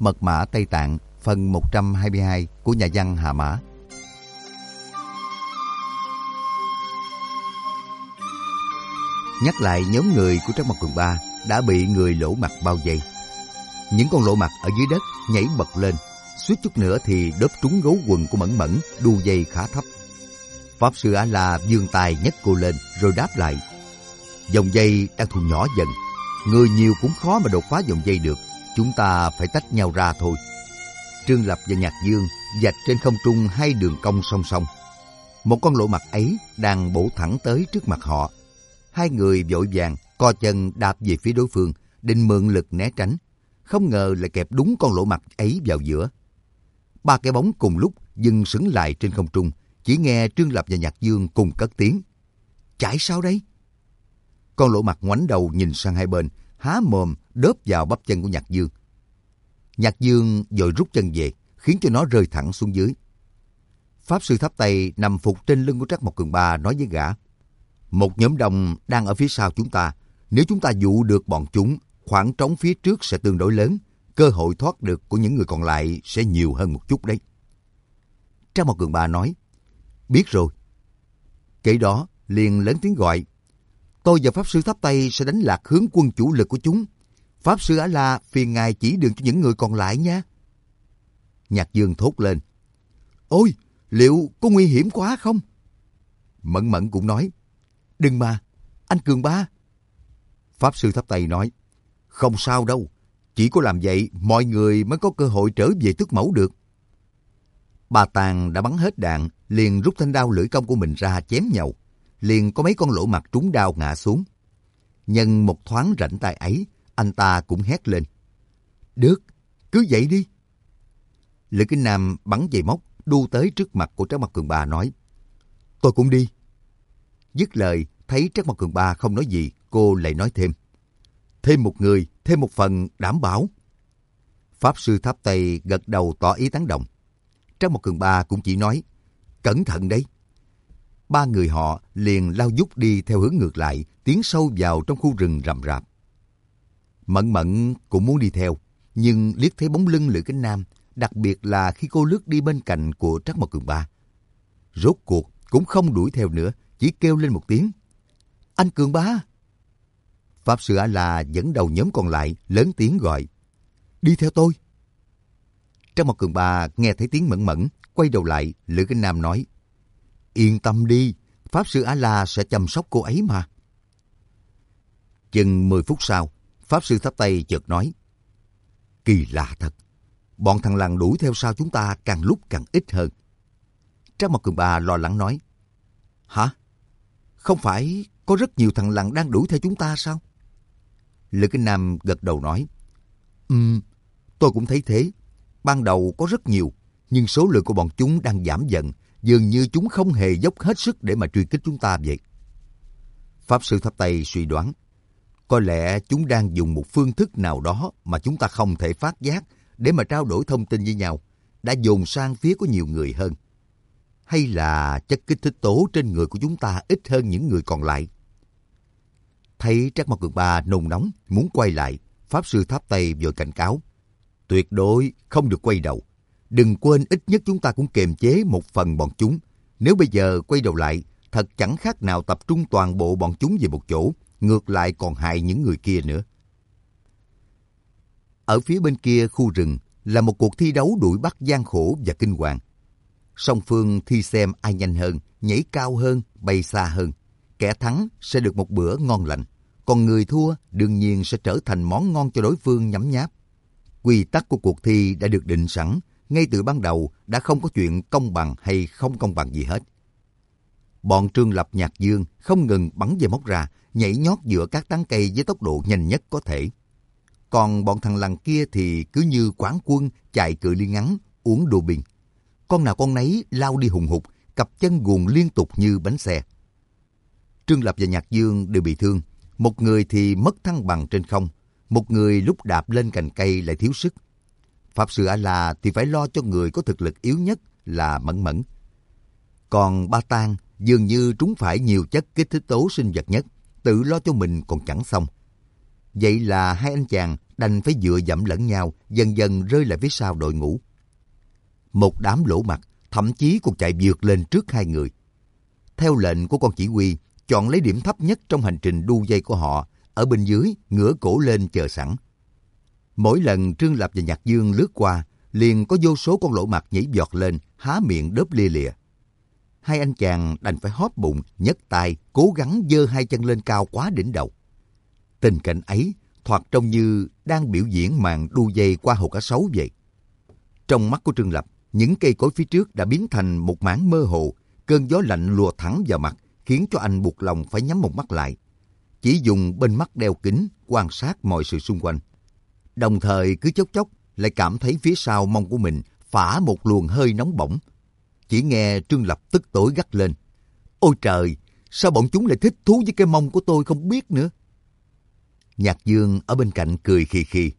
Mật mã Tây Tạng, phần 122 của nhà văn Hà Mã. Nhắc lại nhóm người của Trắc Mộc Cường Ba đã bị người lỗ mặt bao vây. Những con lỗ mặt ở dưới đất nhảy bật lên, suýt chút nữa thì đớp trúng gấu quần của Mẫn Mẫn đu dây khá thấp. Pháp sư A-la vươn tay nhấc cô lên rồi đáp lại. Vòng dây đang thu nhỏ dần, người nhiều cũng khó mà đột phá vòng dây được, chúng ta phải tách nhau ra thôi. Trương Lập và Nhạc Dương vạch trên không trung hai đường cong song song. Một con lỗ mặt ấy đang bổ thẳng tới trước mặt họ. Hai người vội vàng co chân đạp về phía đối phương, định mượn lực né tránh. Không ngờ lại kẹp đúng con lỗ mặt ấy vào giữa. Ba cái bóng cùng lúc dừng sững lại trên không trung, chỉ nghe Trương Lập và Nhạc Dương cùng cất tiếng. Chạy sao đây? Con lỗ mặt ngoảnh đầu nhìn sang hai bên, há mồm đớp vào bắp chân của Nhạc Dương. Nhạc Dương vội rút chân về, khiến cho nó rơi thẳng xuống dưới. Pháp sư Tháp Tây nằm phục trên lưng của Trắc Mộc Cường Ba nói với gã. Một nhóm đông đang ở phía sau chúng ta. Nếu chúng ta dụ được bọn chúng, khoảng trống phía trước sẽ tương đối lớn. Cơ hội thoát được của những người còn lại sẽ nhiều hơn một chút đấy. Trắc Mộc Cường Ba nói. Biết rồi. Kể đó liền lớn tiếng gọi. Tôi và Pháp sư Tháp Tây sẽ đánh lạc hướng quân chủ lực của chúng. Pháp sư A-la phiền ngài chỉ đường cho những người còn lại nha. Nhạc Dương thốt lên. Ôi, liệu có nguy hiểm quá không? Mẫn Mẫn cũng nói. Đừng mà, anh Cường Ba. Pháp sư Tháp Tây nói. Không sao đâu, chỉ có làm vậy mọi người mới có cơ hội trở về tước mẫu được. Bà Tàng đã bắn hết đạn, liền rút thanh đao lưỡi công của mình ra chém nhau. Liền có mấy con lỗ mặt trúng đao ngã xuống. Nhân một thoáng rảnh tay ấy, anh ta cũng hét lên. Được, cứ vậy đi. Lữ Kinh Nam bắn dây móc, đu tới trước mặt của Trắc Mộc Cường Ba nói. Tôi cũng đi. Dứt lời, thấy Trắc Mộc Cường Ba không nói gì, cô lại nói thêm. Thêm một người, thêm một phần đảm bảo. Pháp sư Tháp Tây gật đầu tỏ ý tán đồng. Trắc Mộc Cường Ba cũng chỉ nói. Cẩn thận đấy. Ba người họ liền lao vút đi theo hướng ngược lại, tiến sâu vào trong khu rừng rậm rạp. Mẫn Mẫn cũng muốn đi theo, nhưng liếc thấy bóng lưng Lữ Kính Nam, đặc biệt là khi cô lướt đi bên cạnh của Trắc Mộc Cường Ba. Rốt cuộc cũng không đuổi theo nữa, chỉ kêu lên một tiếng. Anh Cường Ba! Pháp sư A-la dẫn đầu nhóm còn lại, lớn tiếng gọi. Đi theo tôi! Trắc Mộc Cường Ba nghe thấy tiếng Mẫn Mẫn, quay đầu lại, Lữ Kính Nam nói. Yên tâm đi, Pháp sư A-la sẽ chăm sóc cô ấy mà. Chừng 10 phút sau, Pháp sư Tháp Tây chợt nói. Kỳ lạ thật, bọn thằng lằn đuổi theo sau chúng ta càng lúc càng ít hơn. Trắc Mộc Cường Ba lo lắng nói. Hả? Không phải có rất nhiều thằng lằn đang đuổi theo chúng ta sao? Lữ Kính Nam gật đầu nói. Tôi cũng thấy thế. Ban đầu có rất nhiều, nhưng số lượng của bọn chúng đang giảm dần. Dường như chúng không hề dốc hết sức để mà truy kích chúng ta vậy. Pháp sư Tháp Tây suy đoán. Có lẽ chúng đang dùng một phương thức nào đó mà chúng ta không thể phát giác để mà trao đổi thông tin với nhau, đã dồn sang phía của nhiều người hơn. Hay là chất kích thích tố trên người của chúng ta ít hơn những người còn lại? Thấy Trắc Mộc Cường Ba nôn nóng muốn quay lại, Pháp sư Tháp Tây vội cảnh cáo. Tuyệt đối không được quay đầu. Đừng quên ít nhất chúng ta cũng kiềm chế một phần bọn chúng. Nếu bây giờ quay đầu lại, thật chẳng khác nào tập trung toàn bộ bọn chúng về một chỗ, ngược lại còn hại những người kia nữa. Ở phía bên kia khu rừng là một cuộc thi đấu đuổi bắt gian khổ và kinh hoàng. Song phương thi xem ai nhanh hơn, nhảy cao hơn, bay xa hơn. Kẻ thắng sẽ được một bữa ngon lành, còn người thua đương nhiên sẽ trở thành món ngon cho đối phương nhấm nháp. Quy tắc của cuộc thi đã được định sẵn, ngay từ ban đầu đã không có chuyện công bằng hay không công bằng gì hết. Bọn Trương Lập, Nhạc Dương không ngừng bắn dây móc ra, nhảy nhót giữa các tán cây với tốc độ nhanh nhất có thể. Còn bọn thằng lằn kia thì cứ như quán quân chạy cự ly ngắn, uống đô bình. Con nào con nấy lao đi hùng hục, cặp chân guồn liên tục như bánh xe. Trương Lập và Nhạc Dương đều bị thương. Một người thì mất thăng bằng trên không, một người lúc đạp lên cành cây lại thiếu sức. Pháp sư A-la thì phải lo cho người có thực lực yếu nhất là Mẫn Mẫn. Còn Ba Tang dường như trúng phải nhiều chất kích thích tố sinh vật nhất, tự lo cho mình còn chẳng xong. Vậy là hai anh chàng đành phải dựa dẫm lẫn nhau, dần dần rơi lại phía sau đội ngũ. Một đám lỗ mặt thậm chí còn chạy vượt lên trước hai người. Theo lệnh của con chỉ huy, chọn lấy điểm thấp nhất trong hành trình đu dây của họ, ở bên dưới ngửa cổ lên chờ sẵn. Mỗi lần Trương Lập và Nhạc Dương lướt qua, liền có vô số con lỗ mặt nhảy giọt lên, há miệng đớp lia lịa. Hai anh chàng đành phải hóp bụng, nhấc tay, cố gắng giơ hai chân lên cao quá đỉnh đầu. Tình cảnh ấy thoạt trông như đang biểu diễn màn đu dây qua hồ cá sấu vậy. Trong mắt của Trương Lập, những cây cối phía trước đã biến thành một mảng mơ hồ, cơn gió lạnh lùa thẳng vào mặt, khiến cho anh buộc lòng phải nhắm một mắt lại. Chỉ dùng bên mắt đeo kính quan sát mọi sự xung quanh. Đồng thời cứ chốc chốc lại cảm thấy phía sau mông của mình phả một luồng hơi nóng bỏng. Chỉ nghe Trương Lập tức tối gắt lên. Ôi trời, sao bọn chúng lại thích thú với cái mông của tôi không biết nữa. Nhạc Dương ở bên cạnh cười khì khì.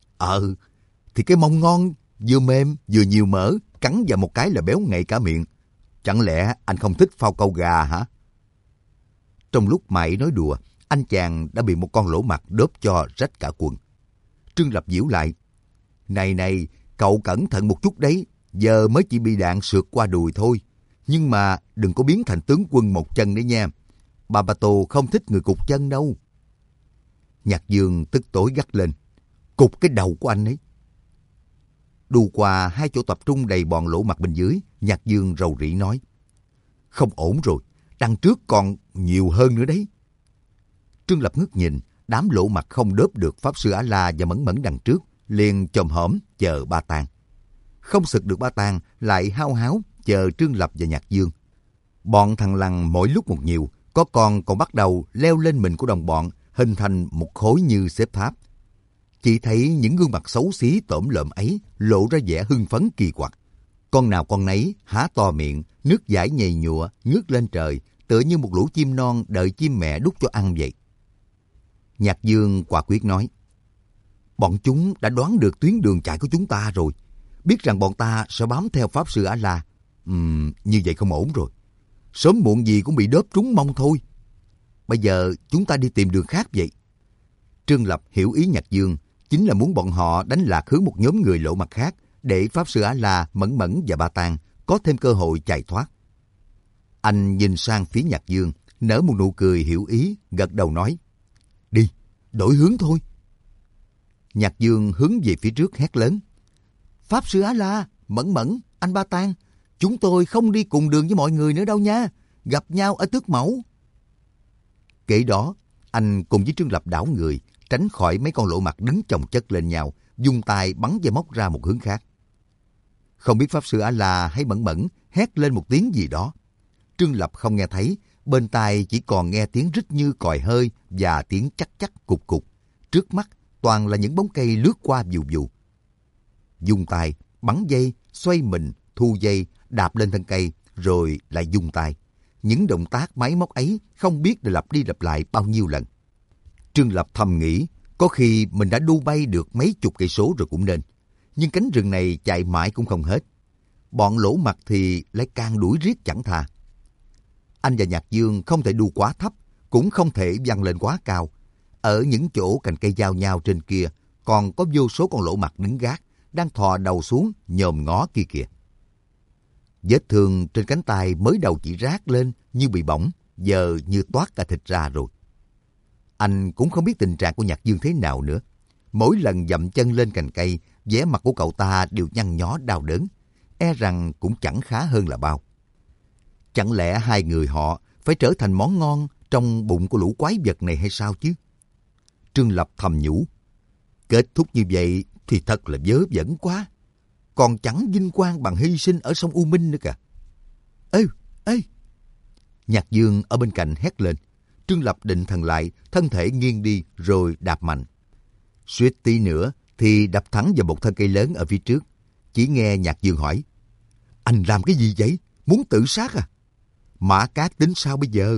Thì cái mông ngon, vừa mềm vừa nhiều mỡ, cắn vào một cái là béo ngậy cả miệng. Chẳng lẽ anh không thích phao câu gà hả? Trong lúc mãi nói đùa, anh chàng đã bị một con lỗ mặt đớp cho rách cả quần. Trương Lập giễu lại. Này, cậu cẩn thận một chút đấy, giờ mới chỉ bị đạn sượt qua đùi thôi. Nhưng mà đừng có biến thành tướng quân một chân đấy nha. Bà Tô không thích người cụt chân đâu. Nhạc Dương tức tối gắt lên. Cụt cái đầu của anh ấy. Đu qua hai chỗ tập trung đầy bọn lỗ mặt bên dưới, Nhạc Dương rầu rĩ nói. Không ổn rồi, đằng trước còn nhiều hơn nữa đấy. Trương Lập ngước nhìn, đám lỗ mặt không đớp được Pháp Sư A-la và Mẫn Mẫn đằng trước, liền chồm hổm chờ ba tang. Không sực được ba tang, lại hao háo chờ Trương Lập và Nhạc Dương. Bọn thằng lằn mỗi lúc một nhiều, có con còn bắt đầu leo lên mình của đồng bọn, hình thành một khối như xếp tháp. Chỉ thấy những gương mặt xấu xí tởm lợm ấy lộ ra vẻ hưng phấn kỳ quặc. Con nào con nấy há to miệng, nước dãi nhầy nhụa, ngước lên trời, tựa như một lũ chim non đợi chim mẹ đút cho ăn vậy. Nhạc Dương quả quyết nói, bọn chúng đã đoán được tuyến đường chạy của chúng ta rồi, biết rằng bọn ta sẽ bám theo Pháp Sư A-la. Như vậy không ổn rồi, sớm muộn gì cũng bị đớp trúng mông thôi. Bây giờ chúng ta đi tìm đường khác vậy. Trương Lập hiểu ý Nhạc Dương, chính là muốn bọn họ đánh lạc hướng một nhóm người lỗ mặt khác, để Pháp Sư A-la, Mẫn Mẫn và Ba Tang có thêm cơ hội chạy thoát. Anh nhìn sang phía Nhạc Dương, nở một nụ cười hiểu ý, gật đầu nói, đi, đổi hướng thôi. Nhạc Dương hướng về phía trước hét lớn, Pháp Sư A-la, Mẫn Mẫn, anh Ba Tang, chúng tôi không đi cùng đường với mọi người nữa đâu nha, gặp nhau ở Tước Mẫu. Kể đó, anh cùng với Trương Lập đảo người, tránh khỏi mấy con lỗ mặt đứng chồng chất lên nhau, dùng tay bắn dây móc ra một hướng khác. Không biết Pháp Sư A-la hay Mẫn Mẫn hét lên một tiếng gì đó. Trương Lập không nghe thấy, bên tai chỉ còn nghe tiếng rít như còi hơi và tiếng chắc chắc cục cục. Trước mắt toàn là những bóng cây lướt qua vù vù. Dùng tay bắn dây, xoay mình, thu dây, đạp lên thân cây, rồi lại dùng tay. Những động tác máy móc ấy không biết đã lặp đi lặp lại bao nhiêu lần. Trương Lập thầm nghĩ, có khi mình đã đu bay được mấy chục cây số rồi cũng nên. Nhưng cánh rừng này chạy mãi cũng không hết. Bọn lỗ mặt thì lại càng đuổi riết chẳng tha. Anh và Nhạc Dương không thể đu quá thấp, cũng không thể văng lên quá cao. Ở những chỗ cành cây giao nhau trên kia, còn có vô số con lỗ mặt đứng gác, đang thò đầu xuống nhòm ngó kia kìa. Vết thương trên cánh tay mới đầu chỉ rát lên như bị bỏng, giờ như toát cả thịt ra rồi. Anh cũng không biết tình trạng của Nhạc Dương thế nào nữa. Mỗi lần dậm chân lên cành cây, vẻ mặt của cậu ta đều nhăn nhó đau đớn, e rằng cũng chẳng khá hơn là bao. Chẳng lẽ hai người họ phải trở thành món ngon trong bụng của lũ quái vật này hay sao chứ? Trương Lập thầm nhủ, kết thúc như vậy thì thật là vớ vẩn quá, còn chẳng vinh quang bằng hy sinh ở sông U Minh nữa cả. Ê! Nhạc Dương ở bên cạnh hét lên. Trương Lập định thần lại, thân thể nghiêng đi rồi đạp mạnh. Suýt tí nữa thì đập thẳng vào một thân cây lớn ở phía trước. Chỉ nghe Nhạc Dương hỏi, anh làm cái gì vậy? Muốn tự sát à? Mã Cát tính sao bây giờ?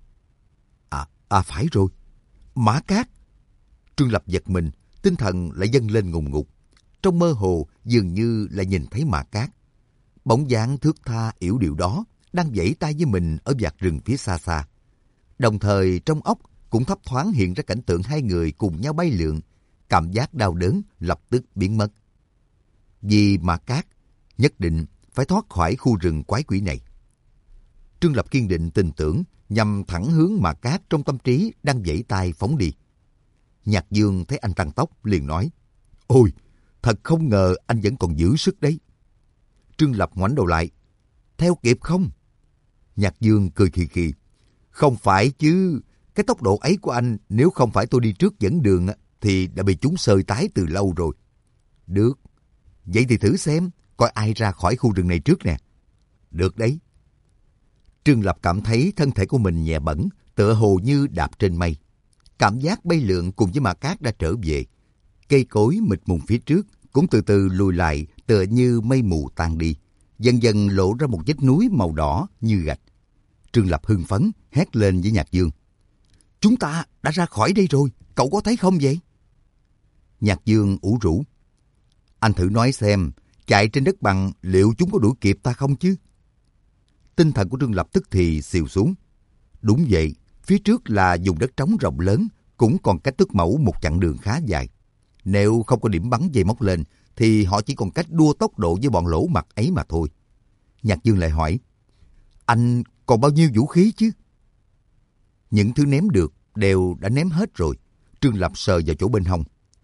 Phải rồi, Mã Cát. Trương Lập giật mình, tinh thần lại dâng lên ngùng ngục. Trong mơ hồ dường như lại nhìn thấy Mã Cát. Bóng dáng thướt tha yểu điệu đó đang vẫy tay với mình ở vạt rừng phía xa xa. Đồng thời trong óc cũng thấp thoáng hiện ra cảnh tượng hai người cùng nhau bay lượn, cảm giác đau đớn lập tức biến mất. Vì Mạc Cát nhất định phải thoát khỏi khu rừng quái quỷ này. Trương Lập kiên định tin tưởng, nhằm thẳng hướng Mạc Cát trong tâm trí đang giãy tay phóng đi. Nhạc Dương thấy anh tăng tốc liền nói, ôi, thật không ngờ anh vẫn còn giữ sức đấy. Trương Lập ngoảnh đầu lại, theo kịp không? Nhạc Dương cười khì khì, không phải chứ, cái tốc độ ấy của anh nếu không phải tôi đi trước dẫn đường thì đã bị chúng sơi tái từ lâu rồi. Được, vậy thì thử xem, coi ai ra khỏi khu rừng này trước nè. Được đấy. Trương Lập cảm thấy thân thể của mình nhẹ bẫng, tựa hồ như đạp trên mây. Cảm giác bay lượn cùng với Mạc Cát đã trở về. Cây cối mịt mùng phía trước cũng từ từ lùi lại, tựa như mây mù tan đi. Dần dần lộ ra một vách núi màu đỏ như gạch. Trương Lập hưng phấn hét lên với Nhạc Dương, chúng ta đã ra khỏi đây rồi, cậu có thấy không vậy? Nhạc Dương ủ rũ, anh thử nói xem, chạy trên đất bằng liệu chúng có đuổi kịp ta không chứ? Tinh thần của Trương Lập tức thì xìu xuống. Đúng vậy, phía trước là vùng đất trống rộng lớn, cũng còn cách Tước Mẫu một chặng đường khá dài. Nếu không có điểm bắn dây móc lên, thì họ chỉ còn cách đua tốc độ với bọn lỗ mặt ấy mà thôi. Nhạc Dương lại hỏi, anh còn bao nhiêu vũ khí chứ? Những thứ ném được đều đã ném hết rồi. Trương Lập sờ vào chỗ bên hông.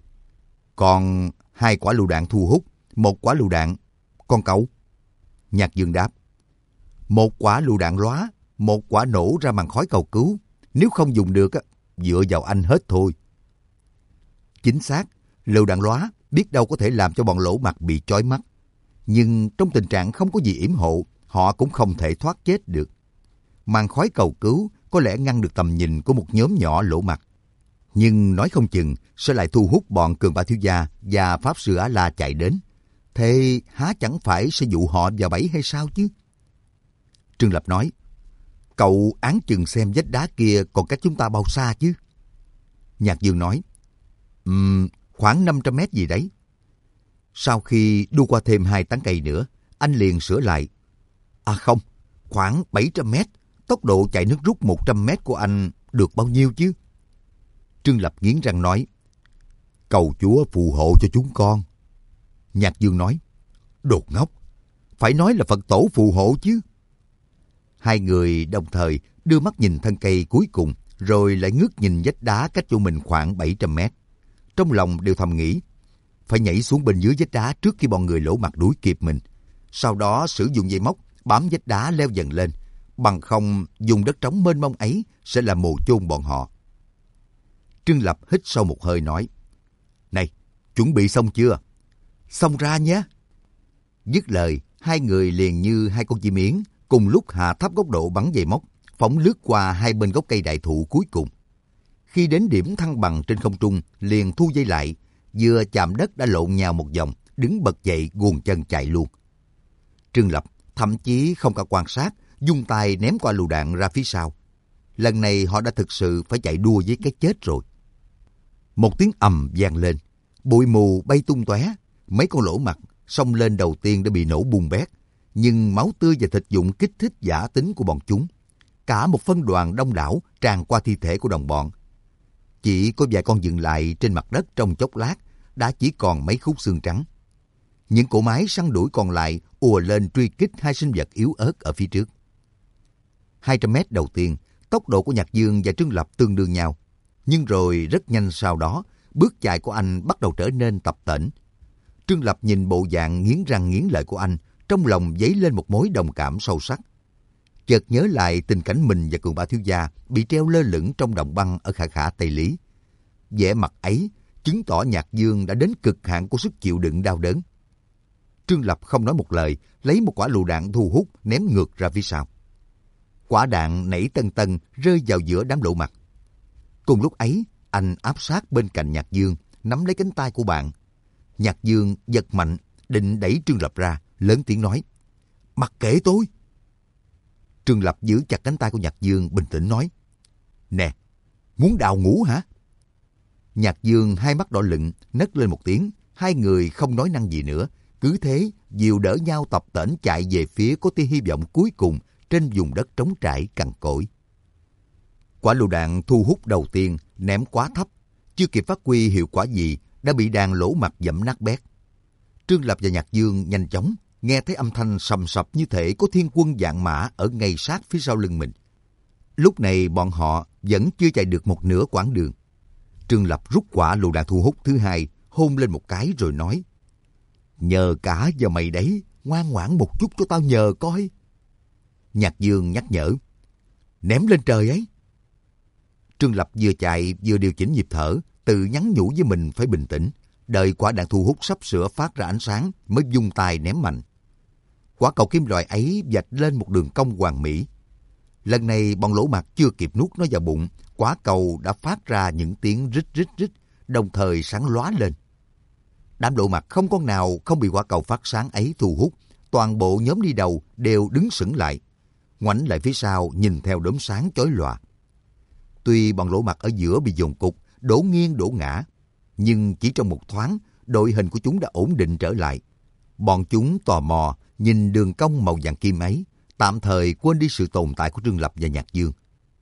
Còn 2 quả lựu đạn thu hút, 1 quả lựu đạn. Còn cậu? Nhạc Dương đáp, 1 quả lựu đạn lóa, 1 quả nổ ra màn khói cầu cứu. Nếu không dùng được, dựa vào anh hết thôi. Chính xác, lựu đạn lóa biết đâu có thể làm cho bọn lỗ mặt bị chói mắt. Nhưng trong tình trạng không có gì yểm hộ, họ cũng không thể thoát chết được. Màn khói cầu cứu có lẽ ngăn được tầm nhìn của một nhóm nhỏ lỗ mặt. Nhưng nói không chừng sẽ lại thu hút bọn Cường Ba Thiếu Gia và Pháp Sư Á La chạy đến. Thế há chẳng phải sẽ dụ họ vào bẫy hay sao chứ? Trương Lập nói, cậu áng chừng xem vách đá kia còn cách chúng ta bao xa chứ? Nhạc Dương nói, khoảng 500 mét gì đấy. Sau khi đu qua thêm 2 tán cây nữa, anh liền sửa lại. À không, khoảng 700 mét. Tốc độ chạy nước rút 100 mét của anh được bao nhiêu chứ? Trương Lập nghiến răng nói, cầu Chúa phù hộ cho chúng con. Nhạc Dương nói, đồ ngốc, phải nói là Phật tổ phù hộ chứ. Hai người đồng thời đưa mắt nhìn thân cây cuối cùng, rồi lại ngước nhìn vách đá cách chỗ mình khoảng 700 mét. Trong lòng đều thầm nghĩ, phải nhảy xuống bên dưới vách đá trước khi bọn người lỗ mặt đuổi kịp mình. Sau đó sử dụng dây móc bám vách đá leo dần lên. Bằng không dùng đất trống mênh mông ấy sẽ là mồ chôn bọn họ. Trương Lập hít sâu một hơi nói, này, chuẩn bị xong chưa? Xong ra nhé. Dứt lời, hai người liền như 2 con chim yến cùng lúc hạ thấp góc độ bắn dây móc, phóng lướt qua 2 bên gốc cây đại thụ cuối cùng. Khi đến điểm thăng bằng trên không trung, liền thu dây lại, vừa chạm đất đã lộn nhào một vòng, đứng bật dậy guồng chân chạy luôn. Trương Lập thậm chí không cả quan sát, dung tay ném qua lựu đạn ra phía sau. Lần này họ đã thực sự phải chạy đua với cái chết rồi. Một tiếng ầm vang lên, bụi mù bay tung tóe, mấy con lỗ mặt xông lên đầu tiên đã bị nổ bung bét, nhưng máu tươi và thịt dụng kích thích dã tính của bọn chúng. Cả một phân đoàn đông đảo tràn qua thi thể của đồng bọn. Chỉ có vài con dừng lại trên mặt đất trong chốc lát, đã chỉ còn mấy khúc xương trắng. Những cỗ máy săn đuổi còn lại ùa lên truy kích 2 sinh vật yếu ớt ở phía trước. 200 mét đầu tiên, tốc độ của Nhạc Dương và Trương Lập tương đương nhau. Nhưng rồi rất nhanh sau đó, bước chạy của anh bắt đầu trở nên tập tễnh. Trương Lập nhìn bộ dạng nghiến răng nghiến lợi của anh, trong lòng dấy lên một mối đồng cảm sâu sắc. Chợt nhớ lại tình cảnh mình và Cường Ba Thiếu Gia bị treo lơ lửng trong đồng băng ở Khả Khả Tây Lý. Vẻ mặt ấy chứng tỏ Nhạc Dương đã đến cực hạn của sức chịu đựng đau đớn. Trương Lập không nói một lời, lấy một quả lựu đạn thu hút ném ngược ra phía sau. Quả đạn nảy tân tân rơi vào giữa đám lỗ mặt. Cùng lúc ấy, anh áp sát bên cạnh Nhạc Dương, nắm lấy cánh tay của bạn. Nhạc Dương giật mạnh, định đẩy Trương Lập ra, lớn tiếng nói, mặc kệ tôi. Trương Lập giữ chặt cánh tay của Nhạc Dương, bình tĩnh nói, nè, muốn đào ngũ hả? Nhạc Dương hai mắt đỏ lựng, nấc lên một tiếng, hai người không nói năng gì nữa, cứ thế dìu đỡ nhau tập tễnh chạy về phía có tia hy vọng cuối cùng trên vùng đất trống trải cằn cỗi. Quả lựu đạn thu hút đầu tiên ném quá thấp, chưa kịp phát huy hiệu quả gì đã bị đàn lỗ mặt dẫm nát bét. Trương Lập và Nhạc Dương nhanh chóng nghe thấy âm thanh sầm sập như thể có thiên quân vạn mã ở ngay sát phía sau lưng mình. Lúc này bọn họ vẫn chưa chạy được một nửa quãng đường. Trương Lập rút quả lựu đạn thu hút thứ hai, hôn lên một cái rồi nói: "Nhờ cả giờ mày đấy, ngoan ngoãn một chút cho tao nhờ coi." Nhạc Dương nhắc nhở: "Ném lên trời ấy." Trương Lập vừa chạy vừa điều chỉnh nhịp thở, tự nhắn nhủ với mình phải bình tĩnh, đợi quả đạn thu hút sắp sửa phát ra ánh sáng mới vung tay ném mạnh. Quả cầu kim loại ấy vạch lên một đường cong hoàn mỹ. Lần này bọn lỗ mặt chưa kịp nuốt nó vào bụng, quả cầu đã phát ra những tiếng rít rít rít, đồng thời sáng lóa lên. Đám lỗ mặt không con nào không bị quả cầu phát sáng ấy thu hút, toàn bộ nhóm đi đầu đều đứng sững lại, ngoảnh lại phía sau nhìn theo đốm sáng chói lòa. Tuy bọn lỗ mặt ở giữa bị dồn cục, đổ nghiêng đổ ngã, nhưng chỉ trong một thoáng, đội hình của chúng đã ổn định trở lại. Bọn chúng tò mò nhìn đường cong màu vàng kim ấy, tạm thời quên đi sự tồn tại của Trương Lập và Nhạc Dương.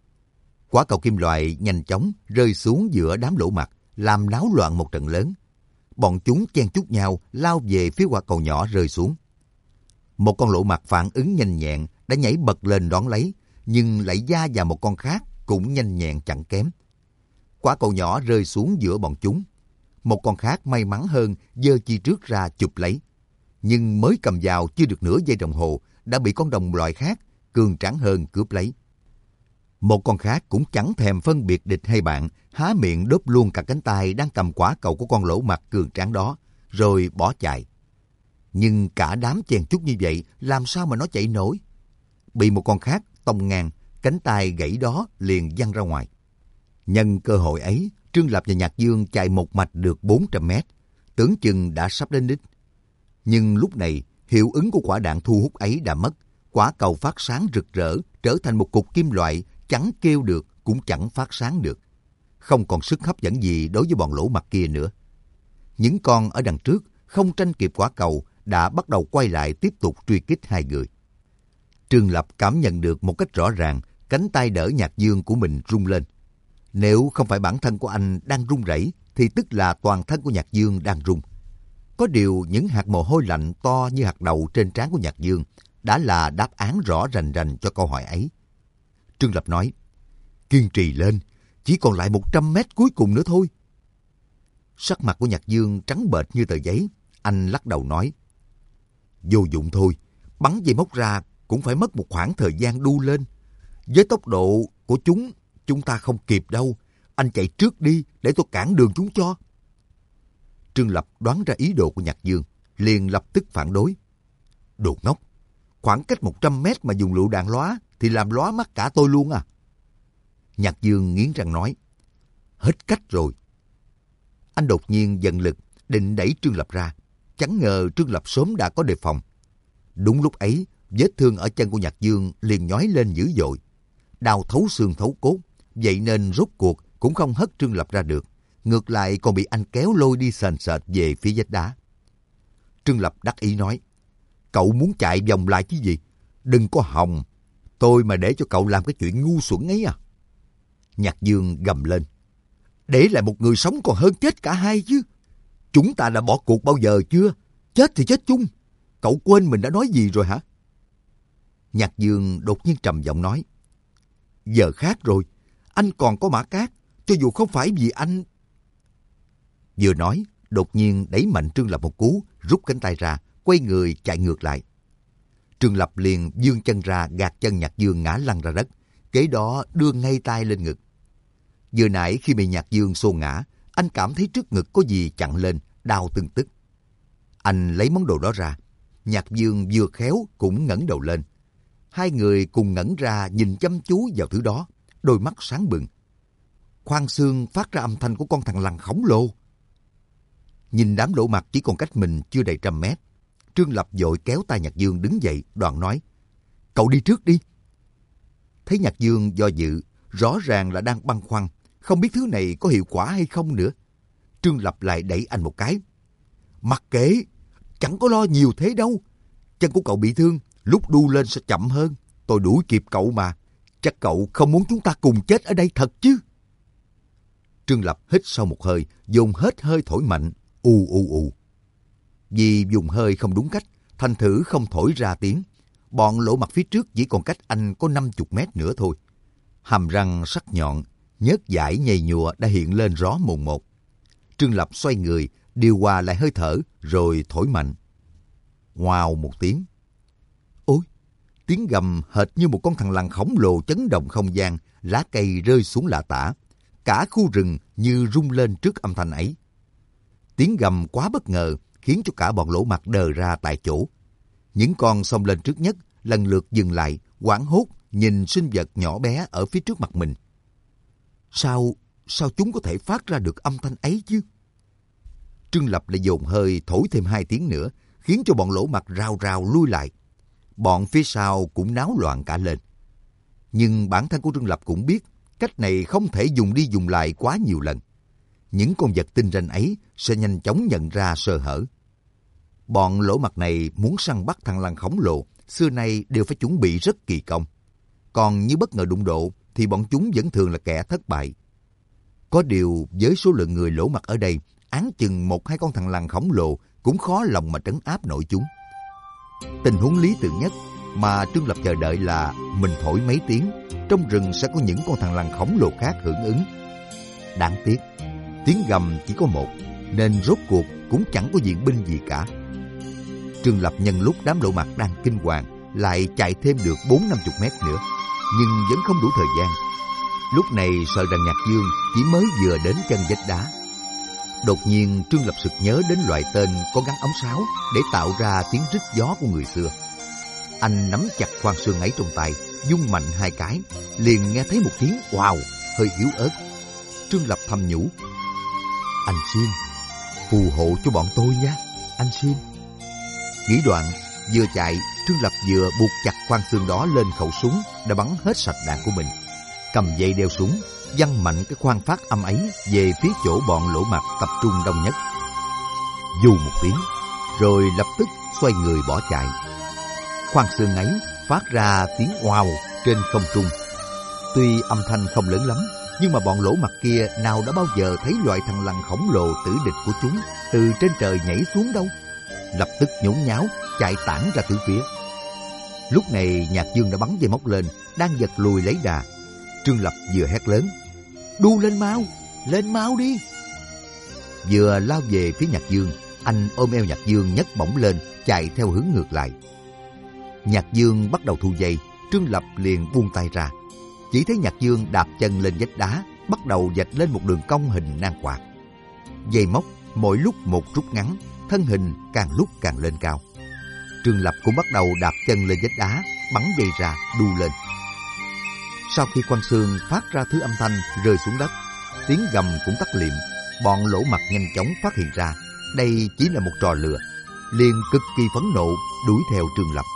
Quả cầu kim loại nhanh chóng rơi xuống giữa đám lỗ mặt, làm náo loạn một trận lớn. Bọn chúng chen chúc nhau lao về phía quả cầu nhỏ rơi xuống. Một con lỗ mặt phản ứng nhanh nhẹn đã nhảy bật lên đón lấy, nhưng lại va vào một con khác cũng nhanh nhẹn chẳng kém. Quả cầu nhỏ rơi xuống giữa bọn chúng. Một con khác may mắn hơn giơ chi trước ra chụp lấy, nhưng mới cầm vào chưa được nửa giây đồng hồ đã bị con đồng loại khác cường tráng hơn cướp lấy. Một con khác cũng chẳng thèm phân biệt địch hay bạn, há miệng đốt luôn cả cánh tay đang cầm quả cầu của con lỗ mặt cường tráng đó, rồi bỏ chạy. Nhưng cả đám chen chúc như vậy, làm sao mà nó chạy nổi? Bị một con khác tông ngang, cánh tay gãy đó liền văng ra ngoài. Nhân cơ hội ấy, Trương Lập và Nhạc Dương chạy một mạch được 400 mét, tưởng chừng đã sắp đến đích. Nhưng lúc này, hiệu ứng của quả đạn thu hút ấy đã mất, quả cầu phát sáng rực rỡ trở thành một cục kim loại, chẳng kêu được cũng chẳng phát sáng được. Không còn sức hấp dẫn gì đối với bọn lỗ mặt kia nữa. Những con ở đằng trước không tranh kịp quả cầu đã bắt đầu quay lại tiếp tục truy kích hai người. Trương Lập cảm nhận được một cách rõ ràng cánh tay đỡ Nhạc Dương của mình rung lên. Nếu không phải bản thân của anh đang run rẩy thì tức là toàn thân của Nhạc Dương đang rung. Có điều những hạt mồ hôi lạnh to như hạt đậu trên trán của Nhạc Dương đã là đáp án rõ rành rành cho câu hỏi ấy. Trương Lập nói: "Kiên trì lên, chỉ còn lại 100 mét cuối cùng nữa thôi." Sắc mặt của Nhạc Dương trắng bệch như tờ giấy. Anh lắc đầu nói: "Vô dụng thôi, bắn dây móc ra cũng phải mất một khoảng thời gian đu lên. Với tốc độ của chúng ta không kịp đâu. Anh chạy trước đi để tôi cản đường chúng cho." Trương Lập đoán ra ý đồ của Nhạc Dương, liền lập tức phản đối: "Đồ ngốc, khoảng cách 100 mét mà dùng lựu đạn lóa thì làm lóa mắt cả tôi luôn à." Nhạc Dương nghiến răng nói: "Hết cách rồi." Anh đột nhiên dần lực, định đẩy Trương Lập ra. Chẳng ngờ Trương Lập sớm đã có đề phòng. Đúng lúc ấy, vết thương ở chân của Nhạc Dương liền nhói lên dữ dội. Đau thấu xương thấu cốt, vậy nên rốt cuộc cũng không hất Trương Lập ra được. Ngược lại còn bị anh kéo lôi đi sền sệt về phía vách đá. Trương Lập đắc ý nói: "Cậu muốn chạy vòng lại chứ gì? Đừng có hòng. Tôi mà để cho cậu làm cái chuyện ngu xuẩn ấy à?" Nhạc Dương gầm lên: "Để lại một người sống còn hơn chết cả hai chứ. Chúng ta đã bỏ cuộc bao giờ chưa? Chết thì chết chung. Cậu quên mình đã nói gì rồi hả?" Nhạc Dương đột nhiên trầm giọng nói: "Giờ khác rồi. Anh còn có Mã Cát. Cho dù không phải vì anh..." Vừa nói, đột nhiên đẩy mạnh Trương Lập một cú, rút cánh tay ra, quay người chạy ngược lại. Trương Lập liền vươn chân ra gạt chân Nhạc Dương ngã lăn ra đất, kế đó đưa ngay tay lên ngực. Vừa nãy khi bị Nhạc Dương xô ngã, anh cảm thấy trước ngực có gì chặn lên, đau từng tức. Anh lấy món đồ đó ra, Nhạc Dương vừa khéo cũng ngẩng đầu lên. Hai người cùng ngẩng ra nhìn chăm chú vào thứ đó, đôi mắt sáng bừng. Khoang xương phát ra âm thanh của con thằn lằn khổng lồ. Nhìn đám lỗ mặt chỉ còn cách mình chưa đầy 100 mét. Trương Lập vội kéo tay Nhạc Dương đứng dậy, đoạn nói: "Cậu đi trước đi." Thấy Nhạc Dương do dự, rõ ràng là đang băn khoăn, không biết thứ này có hiệu quả hay không nữa. Trương Lập lại đẩy anh một cái: "Mặc kệ, chẳng có lo nhiều thế đâu. Chân của cậu bị thương, lúc đu lên sẽ chậm hơn. Tôi đuổi kịp cậu mà. Chắc cậu không muốn chúng ta cùng chết ở đây thật chứ?" Trương Lập hít sâu một hơi, dùng hết hơi thổi mạnh, ù ù ù. Vì dùng hơi không đúng cách, thành thử không thổi ra tiếng. Bọn lỗ mặt phía trước chỉ còn cách anh có 50 mét nữa thôi. Hàm răng sắc nhọn, nhớt dãi nhầy nhụa đã hiện lên rõ mồn một. Trương Lập xoay người, điều hòa lại hơi thở, rồi thổi mạnh. Ngoào một tiếng. Ôi! Tiếng gầm hệt như một con thằn lằn khổng lồ chấn động không gian, lá cây rơi xuống lạ tả. Cả khu rừng như rung lên trước âm thanh ấy. Tiếng gầm quá bất ngờ, khiến cho cả bọn lỗ mặt đờ ra tại chỗ. Những con xông lên trước nhất, lần lượt dừng lại, hoảng hốt, nhìn sinh vật nhỏ bé ở phía trước mặt mình. Sao chúng có thể phát ra được âm thanh ấy chứ? Trương Lập lại dồn hơi thổi thêm 2 tiếng nữa, khiến cho bọn lỗ mặt rào rào lui lại. Bọn phía sau cũng náo loạn cả lên. Nhưng bản thân của Trương Lập cũng biết, cách này không thể dùng đi dùng lại quá nhiều lần. Những con vật tinh ranh ấy sẽ nhanh chóng nhận ra sơ hở. Bọn lỗ mặt này muốn săn bắt thằn lằn khổng lồ, xưa nay đều phải chuẩn bị rất kỳ công. Còn như bất ngờ đụng độ, thì bọn chúng vẫn thường là kẻ thất bại. Có điều với số lượng người lỗ mặt ở đây, áng chừng 1-2 con thằn lằn khổng lồ cũng khó lòng mà trấn áp nổi chúng. Tình huống lý tưởng nhất mà Trương Lập chờ đợi là mình thổi mấy tiếng, trong rừng sẽ có những con thằn lằn khổng lồ khác hưởng ứng. Đáng tiếc, tiếng gầm chỉ có một, nên rốt cuộc cũng chẳng có viện binh gì cả. Trương Lập nhân lúc đám lỗ mặt đang kinh hoàng, lại chạy thêm được 40-50 mét nữa, nhưng vẫn không đủ thời gian. Lúc này sợ rằng Nhạc Dương chỉ mới vừa đến chân vách đá. Đột nhiên Trương Lập sực nhớ đến loại tên có gắn ống sáo để tạo ra tiếng rít gió của người xưa. Anh nắm chặt khoan xương ấy trong tay, vung mạnh 2 cái, liền nghe thấy một tiếng wow hơi yếu ớt. Trương Lập thầm nhủ: anh Xiên, phù hộ cho bọn tôi nhé, anh Xiên. Nghĩ đoạn, vừa chạy, Trương Lập vừa buộc chặt khoan xương đó lên khẩu súng đã bắn hết sạch đạn của mình. Cầm dây đeo súng, văng mạnh cái khoan phát âm ấy về phía chỗ bọn lỗ mặt tập trung đông nhất. Dù một tiếng, rồi lập tức xoay người bỏ chạy. Khoan xương ấy phát ra tiếng oào trên không trung. Tuy âm thanh không lớn lắm, nhưng mà bọn lỗ mặt kia nào đã bao giờ thấy loại thằn lằn khổng lồ tử địch của chúng từ trên trời nhảy xuống đâu. Lập tức nhốn nháo chạy tản ra tứ phía. Lúc này Nhạc Dương đã bắn dây móc lên, đang giật lùi lấy đà. Trương Lập vừa hét lớn: đu lên mau đi! Vừa lao về phía Nhạc Dương, anh ôm eo Nhạc Dương nhấc bổng lên, chạy theo hướng ngược lại. Nhạc Dương bắt đầu thu dây, Trương Lập liền buông tay ra. Chỉ thấy Nhạc Dương đạp chân lên vách đá, bắt đầu vạch lên một đường cong hình nan quạt. Dây móc mỗi lúc một rút ngắn, thân hình càng lúc càng lên cao. Trương Lập cũng bắt đầu đạp chân lên vách đá, bắn dây ra, đu lên. Sau khi khoan xương phát ra thứ âm thanh rơi xuống đất, tiếng gầm cũng tắt liệm. Bọn lỗ mặt nhanh chóng phát hiện ra đây chỉ là một trò lừa, liền cực kỳ phẫn nộ đuổi theo Trương Lập.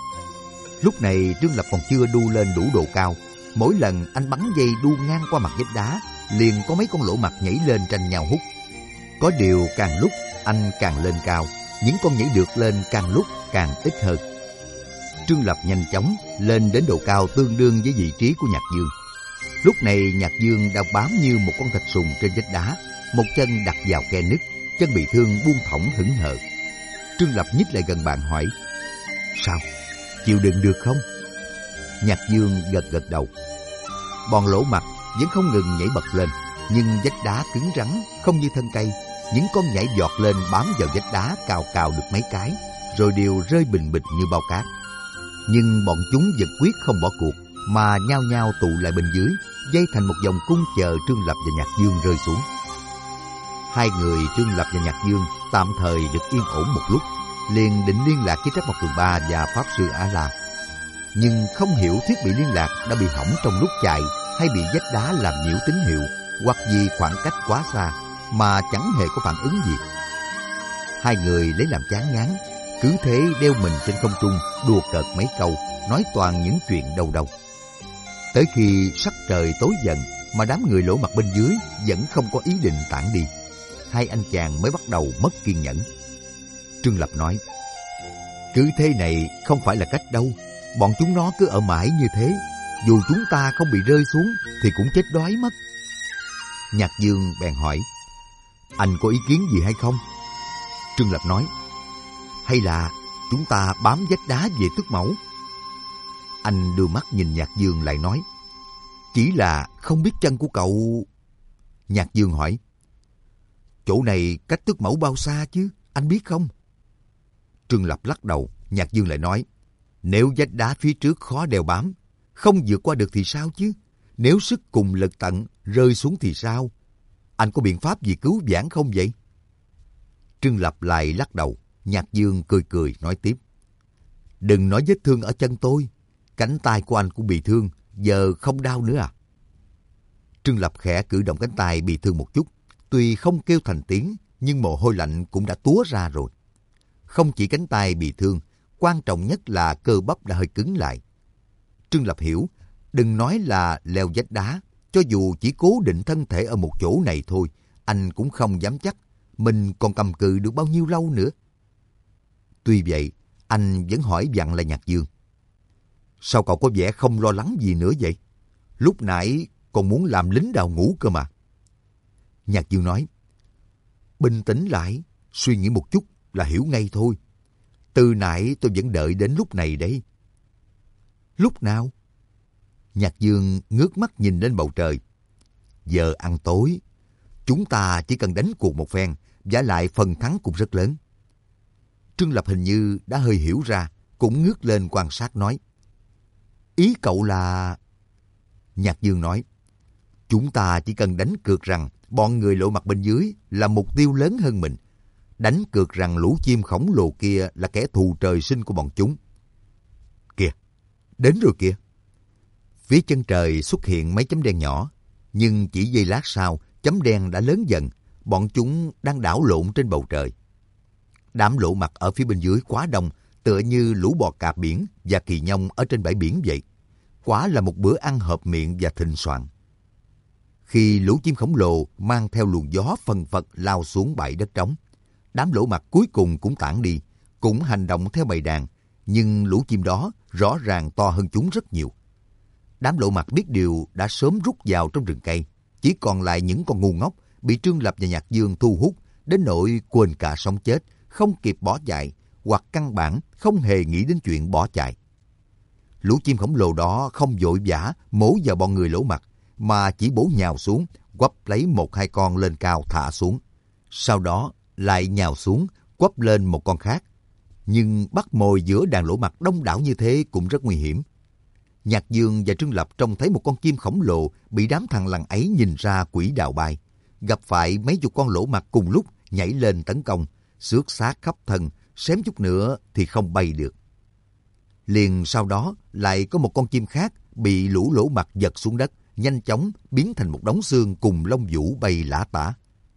Lúc này Trương Lập còn chưa đu lên đủ độ cao. Mỗi lần anh bắn dây đu ngang qua mặt vách đá, liền có mấy con lỗ mặt nhảy lên tranh nhau hút. Có điều càng lúc anh càng lên cao, những con nhảy được lên càng lúc càng ít hơn. Trương Lập nhanh chóng lên đến độ cao tương đương với vị trí của Nhạc Dương. Lúc này Nhạc Dương đang bám như một con thạch sùng trên vách đá, một chân đặt vào khe nứt, chân bị thương buông thõng hững hờ. Trương Lập nhích lại gần bạn hỏi: sao, chịu đựng được không? Nhạc Dương gật gật đầu. Bọn lỗ mặt vẫn không ngừng nhảy bật lên, nhưng vách đá cứng rắn không như thân cây. Những con nhảy giọt lên bám vào vách đá cào cào được mấy cái, rồi đều rơi bình bịch như bao cát. Nhưng bọn chúng vẫn quyết không bỏ cuộc, mà nhao nhao tụ lại bên dưới, dây thành một vòng cung chờ Trương Lập và Nhạc Dương rơi xuống. Hai người Trương Lập và Nhạc Dương tạm thời được yên ổn một lúc, liền định liên lạc với Trắc Mộc Cường Ba và Pháp Sư Á La. Nhưng không hiểu thiết bị liên lạc đã bị hỏng trong lúc chạy, hay bị vách đá làm nhiễu tín hiệu, hoặc vì khoảng cách quá xa mà chẳng hề có phản ứng gì. Hai người lấy làm chán ngán, cứ thế đeo mình trên không trung đùa cợt mấy câu, nói toàn những chuyện đâu đâu. Tới khi sắc trời tối dần mà đám người lỗ mặt bên dưới vẫn không có ý định tản đi, hai anh chàng mới bắt đầu mất kiên nhẫn. Trương Lập nói: cứ thế này không phải là cách đâu, bọn chúng nó cứ ở mãi như thế, dù chúng ta không bị rơi xuống thì cũng chết đói mất. Nhạc Dương bèn hỏi, anh có ý kiến gì hay không? Trương Lập nói, hay là chúng ta bám vách đá về Tước Mẫu? Anh đưa mắt nhìn Nhạc Dương lại nói, chỉ là không biết chân của cậu. Nhạc Dương hỏi, chỗ này cách Tước Mẫu bao xa chứ, anh biết không? Trương Lập lắc đầu. Nhạc Dương lại nói, nếu vách đá phía trước khó đeo bám, không vượt qua được thì sao chứ? Nếu sức cùng lực tận, rơi xuống thì sao? Anh có biện pháp gì cứu vãn không vậy? Trương Lập lại lắc đầu. Nhạc Dương cười cười nói tiếp, đừng nói vết thương ở chân tôi, cánh tay của anh cũng bị thương, giờ không đau nữa à? Trương Lập khẽ cử động cánh tay bị thương một chút, tuy không kêu thành tiếng, nhưng mồ hôi lạnh cũng đã túa ra rồi. Không chỉ cánh tay bị thương, quan trọng nhất là cơ bắp đã hơi cứng lại. Trương Lập hiểu, đừng nói là leo vách đá, cho dù chỉ cố định thân thể ở một chỗ này thôi, anh cũng không dám chắc mình còn cầm cự được bao nhiêu lâu nữa. Tuy vậy, anh vẫn hỏi vặn lại Nhạc Dương, sao cậu có vẻ không lo lắng gì nữa vậy? Lúc nãy còn muốn làm lính đào ngũ cơ mà. Nhạc Dương nói, bình tĩnh lại, suy nghĩ một chút là hiểu ngay thôi. Từ nãy tôi vẫn đợi đến lúc này đấy. Lúc nào? Nhạc Dương ngước mắt nhìn lên bầu trời. Giờ ăn tối, chúng ta chỉ cần đánh cuộc một phen, vả lại phần thắng cũng rất lớn. Trương Lập hình như đã hơi hiểu ra, cũng ngước lên quan sát nói, ý cậu là... Nhạc Dương nói, chúng ta chỉ cần đánh cược rằng bọn người lộ mặt bên dưới là mục tiêu lớn hơn mình. Đánh cược rằng lũ chim khổng lồ kia là kẻ thù trời sinh của bọn chúng. Kìa, đến rồi kìa. Phía chân trời xuất hiện mấy chấm đen nhỏ, nhưng chỉ giây lát sau, chấm đen đã lớn dần, bọn chúng đang đảo lộn trên bầu trời. Đám lộ mặt ở phía bên dưới quá đông, tựa như lũ bò cạp biển và kỳ nhông ở trên bãi biển vậy. Quả là một bữa ăn hợp miệng và thịnh soạn. Khi lũ chim khổng lồ mang theo luồng gió phần phật lao xuống bãi đất trống, đám lỗ mặt cuối cùng cũng tản đi, cũng hành động theo bầy đàn, nhưng lũ chim đó rõ ràng to hơn chúng rất nhiều. Đám lỗ mặt biết điều đã sớm rút vào trong rừng cây, chỉ còn lại những con ngu ngốc bị Trương Lập và Nhạc Dương thu hút đến nỗi quên cả sống chết, không kịp bỏ chạy, hoặc căn bản không hề nghĩ đến chuyện bỏ chạy. Lũ chim khổng lồ đó không vội vã mổ vào bọn người lỗ mặt, mà chỉ bổ nhào xuống, quắp lấy một hai con lên cao thả xuống. Sau đó lại nhào xuống, quắp lên một con khác. Nhưng bắt mồi giữa đàn lỗ mặt đông đảo như thế cũng rất nguy hiểm. Nhạc Dương và Trương Lập trông thấy một con chim khổng lồ bị đám thằn lằn ấy nhìn ra quỹ đạo bay. Gặp phải mấy chục con lỗ mặt cùng lúc nhảy lên tấn công, xước xác khắp thân, xém chút nữa thì không bay được. Liền sau đó lại có một con chim khác bị lũ lỗ mặt giật xuống đất, nhanh chóng biến thành một đống xương cùng lông vũ bay lả tả.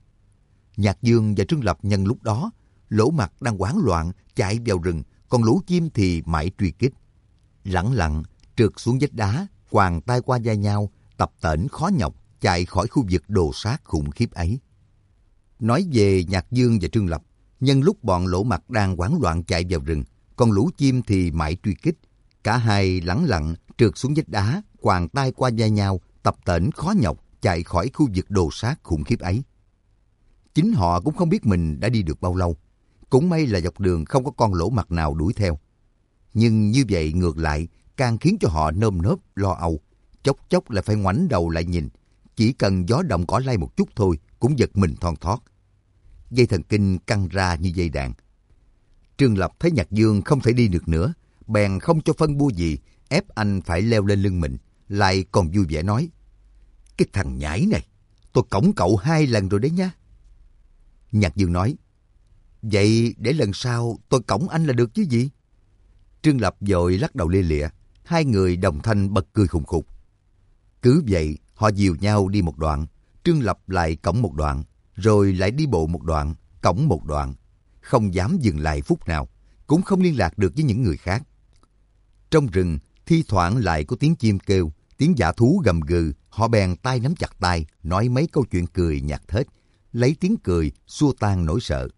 Nhạc Dương và Trương Lập nhân lúc đó, lỗ mặt đang hoảng loạn chạy vào rừng, còn lũ chim thì mãi truy kích. Lẳng lặng trượt xuống vách đá, quàng tay qua vai nhau, tập tễnh khó nhọc chạy khỏi khu vực đồ sát khủng khiếp ấy. Nói về Nhạc Dương và Trương Lập, nhân lúc bọn lỗ mặt đang hoảng loạn chạy vào rừng, còn lũ chim thì mãi truy kích. Cả hai lẳng lặng trượt xuống vách đá, quàng tay qua vai nhau, tập tễnh khó nhọc chạy khỏi khu vực đồ sát khủng khiếp ấy. Chính họ cũng không biết mình đã đi được bao lâu. Cũng may là dọc đường không có con lỗ mặt nào đuổi theo. Nhưng như vậy ngược lại càng khiến cho họ nơm nớp lo âu. Chốc chốc lại phải ngoảnh đầu lại nhìn. Chỉ cần gió động cỏ lay một chút thôi cũng giật mình thon thót. Dây thần kinh căng ra như dây đàn. Trương Lập thấy Nhạc Dương không thể đi được nữa, bèn không cho phân bua gì, ép anh phải leo lên lưng mình, lại còn vui vẻ nói, cái thằng nhãi này, tôi cõng cậu 2 lần rồi đấy nha. Nhạc Dương nói, vậy để lần sau tôi cõng anh là được chứ gì? Trương Lập vội lắc đầu lia lịa, hai người đồng thanh bật cười khùng khục. Cứ vậy, họ dìu nhau đi một đoạn, Trương Lập lại cõng một đoạn, rồi lại đi bộ một đoạn, cõng một đoạn, không dám dừng lại phút nào, cũng không liên lạc được với những người khác. Trong rừng, thi thoảng lại có tiếng chim kêu, tiếng dã thú gầm gừ, họ bèn tay nắm chặt tay, nói mấy câu chuyện cười nhạt thết, lấy tiếng cười xua tan nỗi sợ.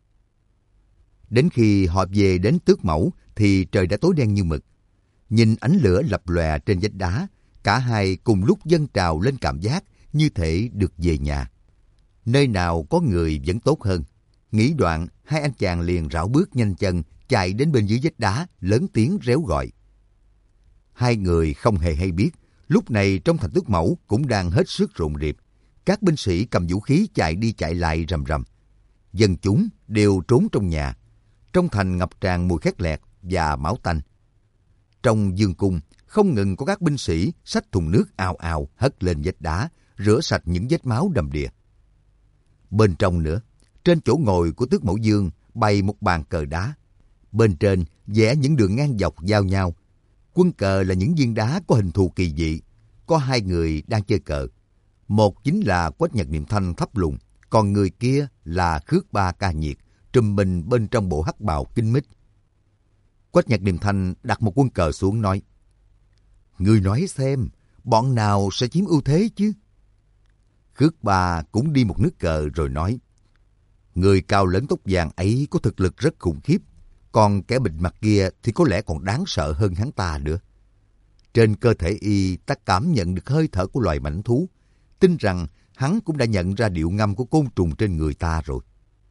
Đến khi họ về đến Tước Mẫu thì trời đã tối đen như mực. Nhìn ánh lửa lập lòe trên vách đá, cả hai cùng lúc dâng trào lên cảm giác như thể được về nhà. Nơi nào có người vẫn tốt hơn. Nghĩ đoạn, hai anh chàng liền rảo bước nhanh chân, chạy đến bên dưới vách đá, lớn tiếng réo gọi. Hai người không hề hay biết, lúc này trong thành Tước Mẫu cũng đang hết sức rộn rịp. Các binh sĩ cầm vũ khí chạy đi chạy lại rầm rầm. Dân chúng đều trốn trong nhà. Trong thành ngập tràn mùi khét lẹt và máu tanh. Trong vương cung, không ngừng có các binh sĩ xách thùng nước ào ào hất lên vách đá, rửa sạch những vết máu đầm đìa. Bên trong nữa, trên chỗ ngồi của Tước Mẫu Dương bày một bàn cờ đá. Bên trên vẽ những đường ngang dọc giao nhau. Quân cờ là những viên đá có hình thù kỳ dị. Có hai người đang chơi cờ. Một chính là Quách Nhật Niệm Thanh thấp lùn, còn người kia là Khước Ba Ca Nhiệt, trùm mình bên trong bộ hắc bào kín mít. Quách Nhật Niệm Thanh đặt một quân cờ xuống nói: "Ngươi nói xem, bọn nào sẽ chiếm ưu thế chứ?" Khước Ba cũng đi một nước cờ rồi nói: "Người cao lớn tóc vàng ấy có thực lực rất khủng khiếp, còn kẻ bịt mặt kia thì có lẽ còn đáng sợ hơn hắn ta nữa. Trên cơ thể y ta cảm nhận được hơi thở của loài mãnh thú, tin rằng hắn cũng đã nhận ra điệu ngâm của côn trùng trên người ta rồi."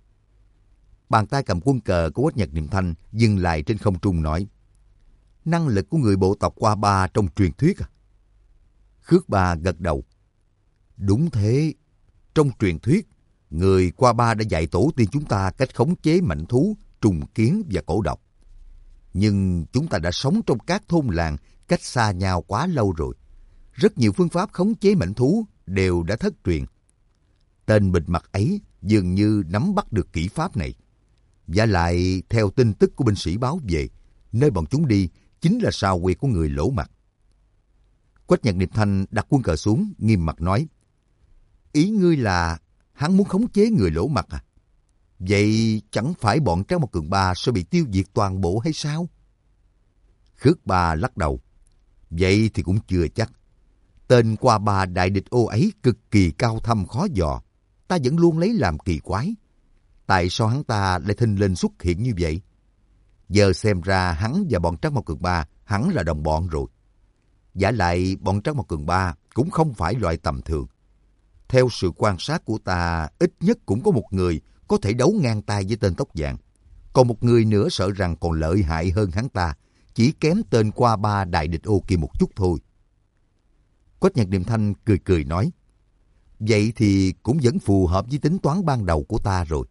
Bàn tay cầm quân cờ của Quách Nhật Niệm Thanh dừng lại trên không trung nói: "Năng lực của người bộ tộc Qua Ba trong truyền thuyết à?" Khước Ba gật đầu: "Đúng thế. Trong truyền thuyết, người Qua Ba đã dạy tổ tiên chúng ta cách khống chế mãnh thú, trùng kiến và cổ độc. Nhưng chúng ta đã sống trong các thôn làng cách xa nhau quá lâu rồi. Rất nhiều phương pháp khống chế mãnh thú đều đã thất truyền. Tên bịt mặt ấy dường như nắm bắt được kỹ pháp này. Và lại, theo tin tức của binh sĩ báo về, nơi bọn chúng đi chính là sao huyệt của người Lỗ Mặt." Quách Nhật Niệm Thanh đặt quân cờ xuống, nghiêm mặt nói: "Ý ngươi là hắn muốn khống chế người Lỗ Mặt à? Vậy chẳng phải bọn Trác Mộc Cường Ba sẽ bị tiêu diệt toàn bộ hay sao?" Khước Ba lắc đầu: "Vậy thì cũng chưa chắc. Tên Qua Ba đại địch ô ấy cực kỳ cao thâm khó dò. Ta vẫn luôn lấy làm kỳ quái. Tại sao hắn ta lại thình lình xuất hiện như vậy? Giờ xem ra hắn và bọn Trác Mộc Cường Ba hẳn là đồng bọn rồi. Vả lại bọn Trác Mộc Cường Ba cũng không phải loại tầm thường. Theo sự quan sát của ta, ít nhất cũng có một người có thể đấu ngang tay với tên tóc vàng. Còn một người nữa sợ rằng còn lợi hại hơn hắn ta, chỉ kém tên Qua Ba đại địch ô kia một chút thôi." Quách Nhật Niệm Thanh cười cười nói: "Vậy thì cũng vẫn phù hợp với tính toán ban đầu của ta rồi."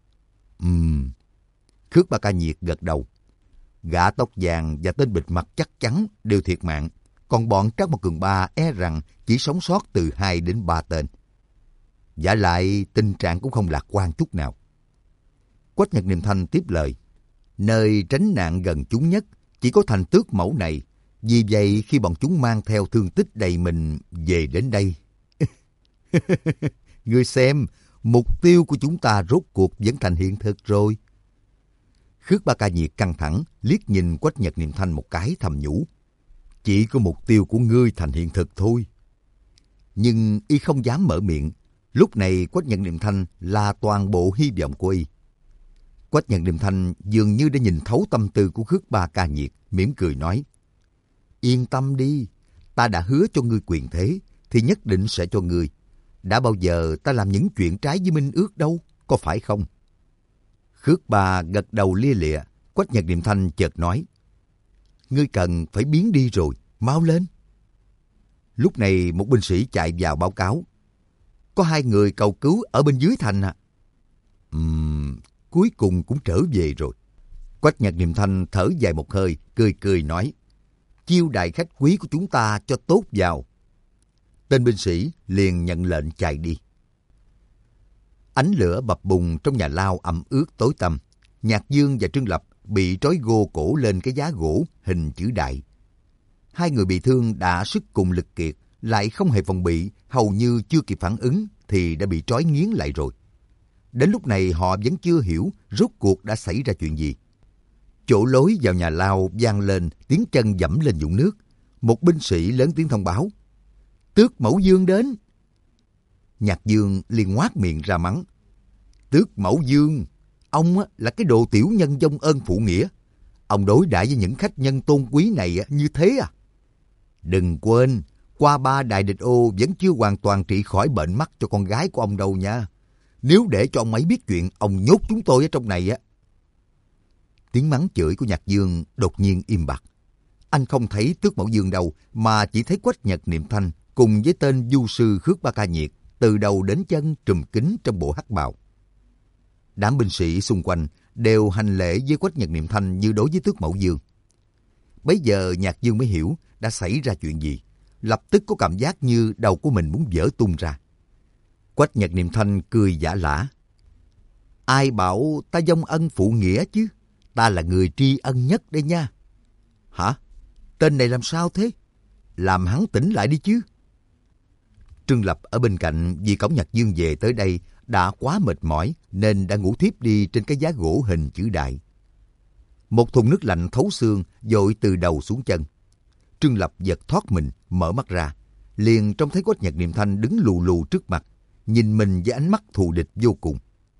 Khước Ba Ca Nhiệt gật đầu: "Gã tóc vàng và tên bịt mặt chắc chắn đều thiệt mạng, còn bọn Trác Mộc Cường Ba e rằng chỉ sống sót từ 2 đến 3 tên. Vả lại tình trạng cũng không lạc quan chút nào." Quách Nhật Niệm Thanh tiếp lời: "Nơi tránh nạn gần chúng nhất chỉ có thành Tước Mẫu này, vì vậy khi bọn chúng mang theo thương tích đầy mình về đến đây." "Ngươi xem, mục tiêu của chúng ta rốt cuộc vẫn thành hiện thực rồi." Khước Ba Ca Nhiệt căng thẳng liếc nhìn Quách Nhật Niệm Thanh một cái, thầm nhủ: "Chỉ có mục tiêu của ngươi thành hiện thực thôi." Nhưng y không dám mở miệng. Lúc này Quách Nhật Niệm Thanh là toàn bộ hy vọng của y. Quách Nhật Niệm Thanh dường như đã nhìn thấu tâm tư của Khước Ba Ca Nhiệt, mỉm cười nói: "Yên tâm đi, ta đã hứa cho ngươi quyền thế, thì nhất định sẽ cho ngươi. Đã bao giờ ta làm những chuyện trái với minh ước đâu, có phải không?" Khước Ba gật đầu lia lịa. Quách Nhật Niệm Thanh chợt nói: "Ngươi cần phải biến đi rồi, mau lên." Lúc này một binh sĩ chạy vào báo cáo: "Có 2 người cầu cứu ở bên dưới thành à?" Cuối cùng cũng trở về rồi." Quách Nhật Niệm Thanh thở dài một hơi, cười cười nói: "Chiêu đãi khách quý của chúng ta cho tốt vào." Tên binh sĩ liền nhận lệnh chạy đi. Ánh lửa bập bùng trong nhà lao ẩm ướt tối tăm. Nhạc Dương và Trương Lập bị trói gô cổ lên cái giá gỗ hình chữ đại. 2 người bị thương đã sức cùng lực kiệt, lại không hề phòng bị, hầu như chưa kịp phản ứng thì đã bị trói nghiến lại rồi. Đến lúc này họ vẫn chưa hiểu rốt cuộc đã xảy ra chuyện gì. Chỗ lối vào nhà lao vang lên tiếng chân dẫm lên vũng nước. Một binh sĩ lớn tiếng thông báo: "Tước Mẫu Dương đến." Nhạc Dương liền ngoác miệng ra mắng: "Tước Mẫu Dương, ông là cái đồ tiểu nhân vong ơn phụ nghĩa. Ông đối đãi với những khách nhân tôn quý này như thế à? Đừng quên, Qua Ba đại địch ô vẫn chưa hoàn toàn trị khỏi bệnh mắt cho con gái của ông đâu nha. Nếu để cho ông ấy biết chuyện ông nhốt chúng tôi ở trong này á. Tiếng mắng chửi của Nhạc Dương đột nhiên im bặt. Anh không thấy Tước Mẫu Dương đâu, mà chỉ thấy Quách Nhật Niệm Thanh cùng với tên du sư Khước Ba Ca Nhiệt từ đầu đến chân trùm kín trong bộ hắc bào. Đám binh sĩ xung quanh đều hành lễ với Quách Nhật Niệm Thanh như đối với Tước Mẫu Dương. Bấy giờ Nhạc Dương mới hiểu đã xảy ra chuyện gì, lập tức có cảm giác như đầu của mình muốn vỡ tung ra. Quách Nhật Niệm Thanh cười giả lả. Ai bảo ta vong ân phụ nghĩa chứ, ta là người tri ân nhất đây nha. Hả? Tên này làm sao thế? Làm hắn tỉnh lại đi chứ. Trương Lập ở bên cạnh vì cổng Nhạc Dương về tới đây đã quá mệt mỏi nên đã ngủ thiếp đi trên cái giá gỗ hình chữ đại. Một thùng nước lạnh thấu xương dội từ đầu xuống chân. Trương Lập giật thoát mình, mở mắt ra, liền trông thấy Quách Nhật Niệm Thanh đứng lù lù trước mặt, nhìn mình với ánh mắt thù địch vô cùng.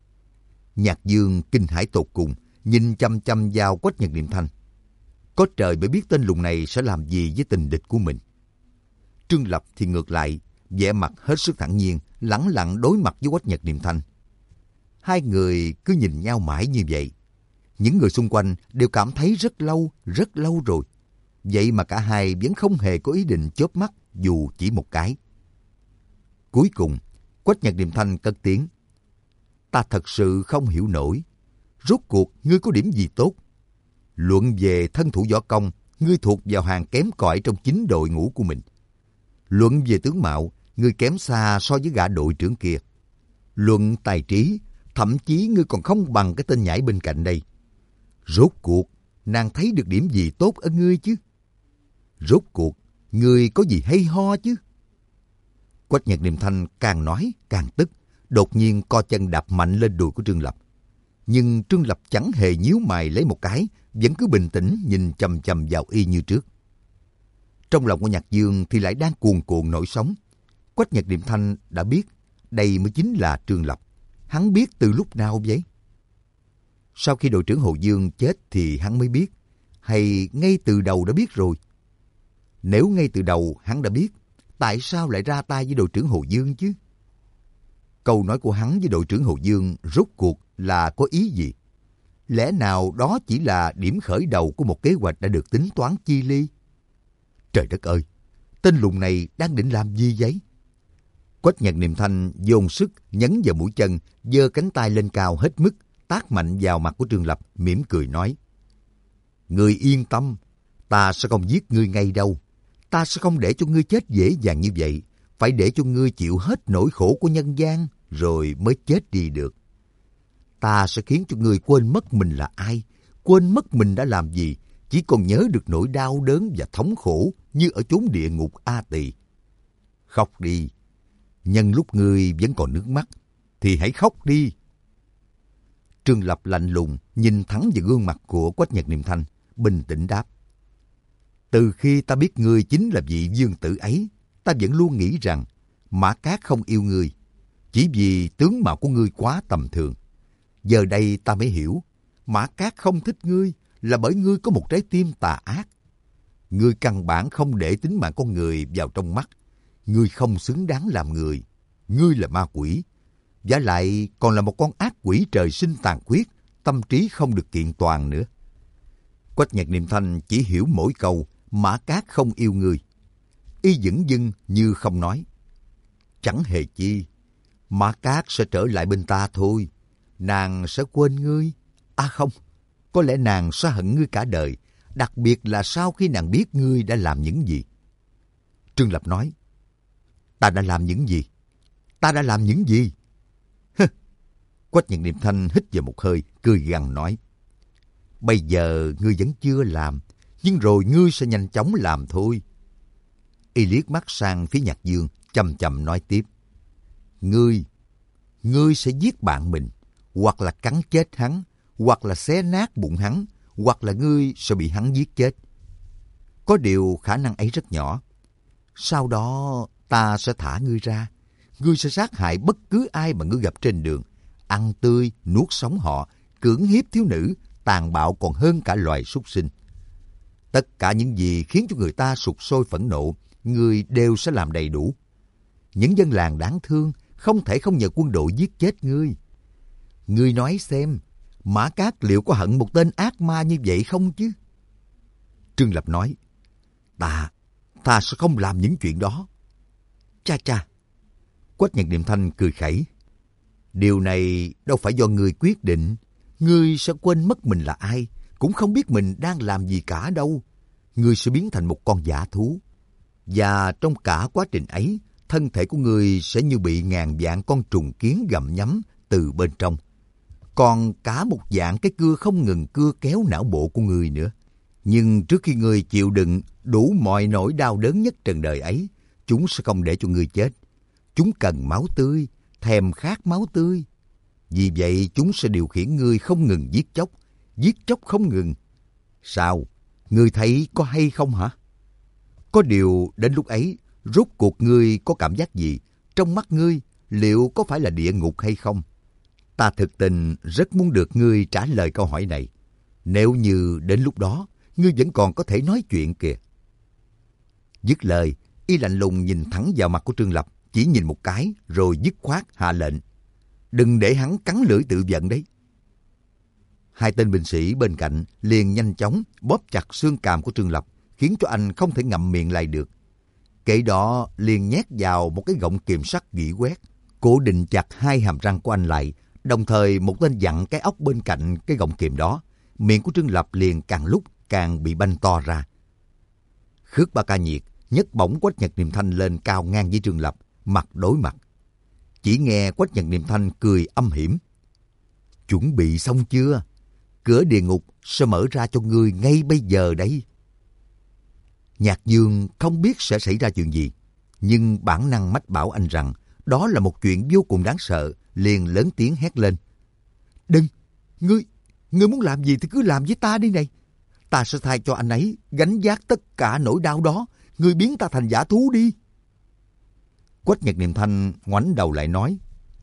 Nhạc Dương kinh hãi tột cùng, nhìn chăm chăm vào Quách Nhật Niệm Thanh. Có trời mới biết tên lùn này sẽ làm gì với tình địch của mình. Trương Lập thì ngược lại, vẻ mặt hết sức thản nhiên, lẳng lặng đối mặt với Quách Nhật Niệm Thanh. Hai người cứ nhìn nhau mãi như vậy. Những người xung quanh đều cảm thấy rất lâu rồi. Vậy mà cả hai vẫn không hề có ý định chớp mắt dù chỉ một cái. Cuối cùng, Quách Nhật Niệm Thanh cất tiếng. Ta thật sự không hiểu nổi. Rốt cuộc ngươi có điểm gì tốt? Luận về thân thủ võ công, ngươi thuộc vào hàng kém cỏi trong chính đội ngũ của mình. Luận về tướng mạo, ngươi kém xa so với gã đội trưởng kia. Luận tài trí, thậm chí ngươi còn không bằng cái tên nhãi bên cạnh đây. Rốt cuộc, nàng thấy được điểm gì tốt ở ngươi chứ? Rốt cuộc, ngươi có gì hay ho chứ? Quách Nhật Niệm Thanh càng nói càng tức, đột nhiên co chân đạp mạnh lên đùi của Trương Lập. Nhưng Trương Lập chẳng hề nhíu mày lấy một cái, vẫn cứ bình tĩnh nhìn chằm chằm vào y như trước. Trong lòng của Nhạc Dương thì lại đang cuồn cuộn nổi sóng. Quách Nhật Niệm Thanh đã biết đây mới chính là Trương Lập. Hắn biết từ lúc nào vậy? Sau khi đội trưởng Hồ Dương chết thì hắn mới biết, hay ngay từ đầu đã biết rồi? Nếu ngay từ đầu hắn đã biết, tại sao lại ra tay với đội trưởng Hồ Dương chứ? Câu nói của hắn với đội trưởng Hồ Dương rốt cuộc là có ý gì? Lẽ nào đó chỉ là điểm khởi đầu của một kế hoạch đã được tính toán chi ly? Trời đất ơi! Tên lùn này đang định làm gì vậy? Quách Nhật Niệm Thanh dồn sức nhấn vào mũi chân, giơ cánh tay lên cao hết mức, tát mạnh vào mặt của Trương Lập, mỉm cười nói. Ngươi yên tâm, ta sẽ không giết ngươi ngay đâu. Ta sẽ không để cho ngươi chết dễ dàng như vậy. Phải để cho ngươi chịu hết nỗi khổ của nhân gian, rồi mới chết đi được. Ta sẽ khiến cho ngươi quên mất mình là ai, quên mất mình đã làm gì, chỉ còn nhớ được nỗi đau đớn và thống khổ như ở chốn địa ngục A Tỳ. Khóc đi. Nhân lúc ngươi vẫn còn nước mắt, thì hãy khóc đi. Trương Lập lạnh lùng nhìn thẳng vào gương mặt của Quách Nhật Niệm Thanh, bình tĩnh đáp. Từ khi ta biết ngươi chính là vị vương tử ấy, ta vẫn luôn nghĩ rằng Mã Cát không yêu ngươi, chỉ vì tướng mạo của ngươi quá tầm thường. Giờ đây ta mới hiểu, Mã Cát không thích ngươi là bởi ngươi có một trái tim tà ác. Ngươi căn bản không để tính mạng con người vào trong mắt. Ngươi không xứng đáng làm người. Ngươi là ma quỷ. Vả lại còn là một con ác quỷ trời sinh tàn khuyết, tâm trí không được kiện toàn nữa. Quách Nhật Niệm Thanh chỉ hiểu mỗi câu Mã Cát không yêu ngươi. Y dửng dưng như không nói. Chẳng hề chi. Mã Cát sẽ trở lại bên ta thôi. Nàng sẽ quên ngươi. À không, có lẽ nàng sẽ hận ngươi cả đời, đặc biệt là sau khi nàng biết ngươi đã làm những gì. Trương Lập nói. Ta đã làm những gì? Ta đã làm những gì? Hừ. Quách Nhật Niệm Thanh hít vào một hơi, cười gằn nói. Bây giờ ngươi vẫn chưa làm, nhưng rồi ngươi sẽ nhanh chóng làm thôi. Y liếc mắt sang phía Nhạc Dương, chậm chậm nói tiếp. Ngươi sẽ giết bạn mình, hoặc là cắn chết hắn, hoặc là xé nát bụng hắn, hoặc là ngươi sẽ bị hắn giết chết. Có điều khả năng ấy rất nhỏ. Sau đó ta sẽ thả ngươi ra. Ngươi sẽ sát hại bất cứ ai mà ngươi gặp trên đường, ăn tươi, nuốt sống họ, cưỡng hiếp thiếu nữ, tàn bạo còn hơn cả loài súc sinh. Tất cả những gì khiến cho người ta sục sôi phẫn nộ, ngươi đều sẽ làm đầy đủ. Những dân làng đáng thương, không thể không nhờ quân đội giết chết ngươi. Ngươi nói xem, Mã Cát liệu có hận một tên ác ma như vậy không chứ? Trương Lập nói, ta sẽ không làm những chuyện đó. Cha cha. Quách Nhật Niệm Thanh cười khẩy. Điều này đâu phải do ngươi quyết định. Ngươi sẽ quên mất mình là ai, cũng không biết mình đang làm gì cả đâu. Ngươi sẽ biến thành một con dã thú. Và trong cả quá trình ấy, thân thể của ngươi sẽ như bị ngàn vạn con trùng kiến gặm nhấm từ bên trong. Còn cả một dạng cái cưa không ngừng cưa kéo não bộ của ngươi nữa. Nhưng trước khi ngươi chịu đựng đủ mọi nỗi đau đớn nhất trần đời ấy, chúng sẽ không để cho ngươi chết. Chúng cần máu tươi, thèm khát máu tươi. Vì vậy chúng sẽ điều khiển ngươi không ngừng giết chóc không ngừng. Sao? Ngươi thấy có hay không hả? Có điều đến lúc ấy, rốt cuộc ngươi có cảm giác gì? Trong mắt ngươi, liệu có phải là địa ngục hay không? Ta thực tình rất muốn được ngươi trả lời câu hỏi này. Nếu như đến lúc đó, ngươi vẫn còn có thể nói chuyện kìa. Dứt lời, y lạnh lùng nhìn thẳng vào mặt của Trương Lập, chỉ nhìn một cái rồi dứt khoát hạ lệnh. Đừng để hắn cắn lưỡi tự vận đấy. Hai tên binh sĩ bên cạnh liền nhanh chóng bóp chặt xương càm của Trương Lập, khiến cho anh không thể ngậm miệng lại được. Kể đó liền nhét vào một cái gọng kìm sắt gỉ quét, cố định chặt hai hàm răng của anh lại, đồng thời một tên dặn cái ốc bên cạnh cái gọng kìm đó. Miệng của Trương Lập liền càng lúc càng bị banh to ra. Khước Ba Ca Nhiệt nhấc bổng Quách Nhật Niệm Thanh lên cao ngang với Trương Lập, mặt đối mặt. Chỉ nghe Quách Nhật Niệm Thanh cười âm hiểm. Chuẩn bị xong chưa? Cửa địa ngục sẽ mở ra cho ngươi ngay bây giờ đấy. Nhạc Dương không biết sẽ xảy ra chuyện gì, nhưng bản năng mách bảo anh rằng đó là một chuyện vô cùng đáng sợ, liền lớn tiếng hét lên. Đừng! Ngươi muốn làm gì thì cứ làm với ta đi này. Ta sẽ thay cho anh ấy gánh vác tất cả nỗi đau đó. Ngươi biến ta thành dã thú đi. Quách Nhật Niệm Thanh ngoảnh đầu lại nói.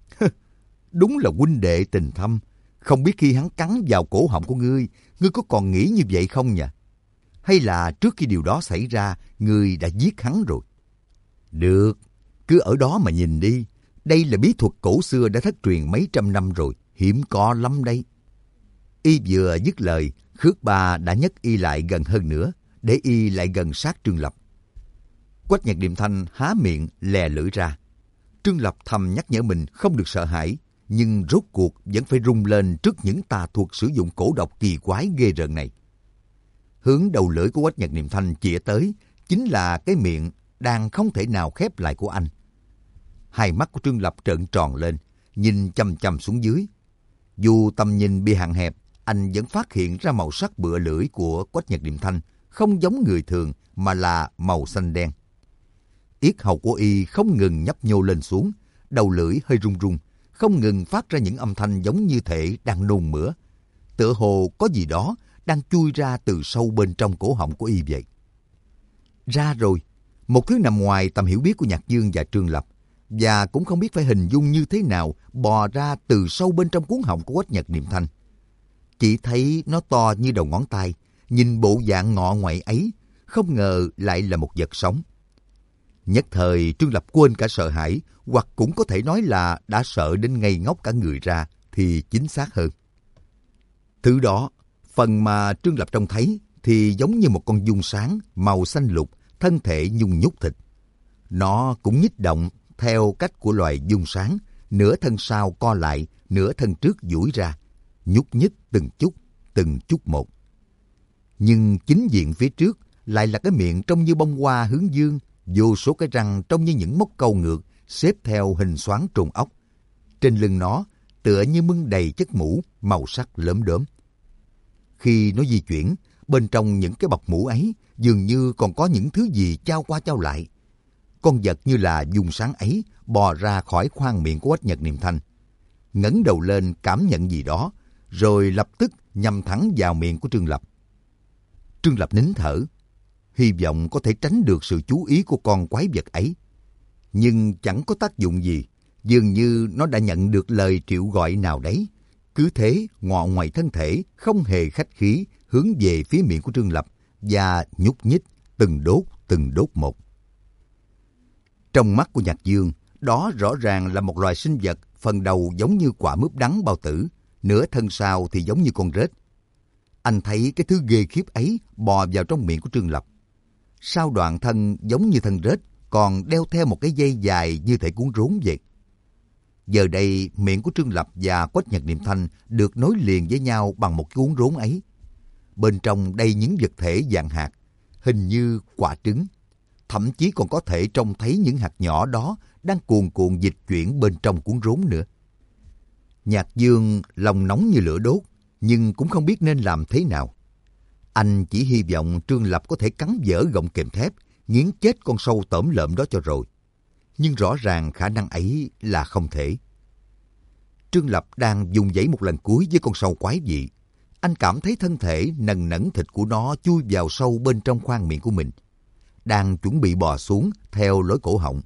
Đúng là huynh đệ tình thâm. Không biết khi hắn cắn vào cổ họng của ngươi, ngươi có còn nghĩ như vậy không nhỉ? Hay là trước khi điều đó xảy ra, ngươi đã giết hắn rồi? Được, cứ ở đó mà nhìn đi. Đây là bí thuật cổ xưa đã thất truyền mấy trăm năm rồi, hiếm có lắm đây. Y vừa dứt lời, Khước Ba đã nhấc y lại gần hơn nữa, để y lại gần sát Trương Lập. Quách Nhật Điềm Thanh há miệng lè lưỡi ra. Trương Lập thầm nhắc nhở mình không được sợ hãi, nhưng rốt cuộc vẫn phải rung lên trước những tà thuật sử dụng cổ độc kỳ quái ghê rợn này. Hướng đầu lưỡi của Quách Nhật Điềm Thanh chĩa tới chính là cái miệng đang không thể nào khép lại của anh. Hai mắt của Trương Lập trợn tròn lên, nhìn chằm chằm xuống dưới. Dù tầm nhìn bị hạn hẹp, anh vẫn phát hiện ra màu sắc bựa lưỡi của Quách Nhật Điềm Thanh không giống người thường mà là màu xanh đen. Yết hầu của y không ngừng nhấp nhô lên xuống, đầu lưỡi hơi rung rung, không ngừng phát ra những âm thanh giống như thể đang nôn mửa. Tựa hồ có gì đó đang chui ra từ sâu bên trong cổ họng của y vậy. Ra rồi, một thứ nằm ngoài tầm hiểu biết của Nhạc Dương và Trương Lập, và cũng không biết phải hình dung như thế nào bò ra từ sâu bên trong cuống họng của Quách Nhật Điềm Thanh. Chỉ thấy nó to như đầu ngón tay, nhìn bộ dạng ngọ ngoại ấy, không ngờ lại là một vật sống. Nhất thời Trương Lập quên cả sợ hãi, hoặc cũng có thể nói là đã sợ đến ngây ngốc cả người ra, thì chính xác hơn. Thứ đó, phần mà Trương Lập trông thấy thì giống như một con giun sáng màu xanh lục, thân thể nhung nhúc thịt. Nó cũng nhích động theo cách của loài giun sáng, nửa thân sau co lại, nửa thân trước duỗi ra, nhúc nhích từng chút một. Nhưng chính diện phía trước lại là cái miệng trông như bông hoa hướng dương, vô số cái răng trông như những móc câu ngược xếp theo hình xoắn trùng ốc. Trên lưng nó tựa như mưng đầy chất mũ màu sắc lốm đốm. Khi nó di chuyển, bên trong những cái bọc mũ ấy dường như còn có những thứ gì chao qua chao lại. Con vật như là giun sáng ấy bò ra khỏi khoang miệng của Quách Nhật Điềm Thanh, ngẩng đầu lên cảm nhận gì đó, rồi lập tức nhằm thẳng vào miệng của Trương Lập. Trương Lập nín thở, hy vọng có thể tránh được sự chú ý của con quái vật ấy. Nhưng chẳng có tác dụng gì, dường như nó đã nhận được lời triệu gọi nào đấy. Cứ thế ngọ ngoại thân thể không hề khách khí hướng về phía miệng của Trương Lập và nhúc nhích từng đốt một. Trong mắt của Nhạc Dương Đó rõ ràng là một loài sinh vật, phần đầu giống như quả mướp đắng bao tử, nửa thân sau thì giống như con rết. Anh thấy cái thứ ghê khiếp ấy bò vào trong miệng của Trương Lập. Sau đoạn thân giống như thân rết, còn đeo theo một cái dây dài như thể cuốn rốn vậy. Giờ đây, miệng của Trương Lập và Quách Nhật Niệm Thanh được nối liền với nhau bằng một cuốn rốn ấy. Bên trong đầy những vật thể dạng hạt, hình như quả trứng. Thậm chí còn có thể trông thấy những hạt nhỏ đó đang cuồn cuộn dịch chuyển bên trong cuốn rốn nữa. Nhạc Dương lòng nóng như lửa đốt, nhưng cũng không biết nên làm thế nào. Anh chỉ hy vọng Trương Lập có thể cắn vỡ gọng kềm thép, nghiến chết con sâu tởm lợm đó cho rồi. Nhưng rõ ràng khả năng ấy là không thể. Trương Lập đang dùng dãy một lần cuối với con sâu quái dị. Anh cảm thấy thân thể nần nẫn thịt của nó chui vào sâu bên trong khoang miệng của mình, đang chuẩn bị bò xuống theo lối cổ họng.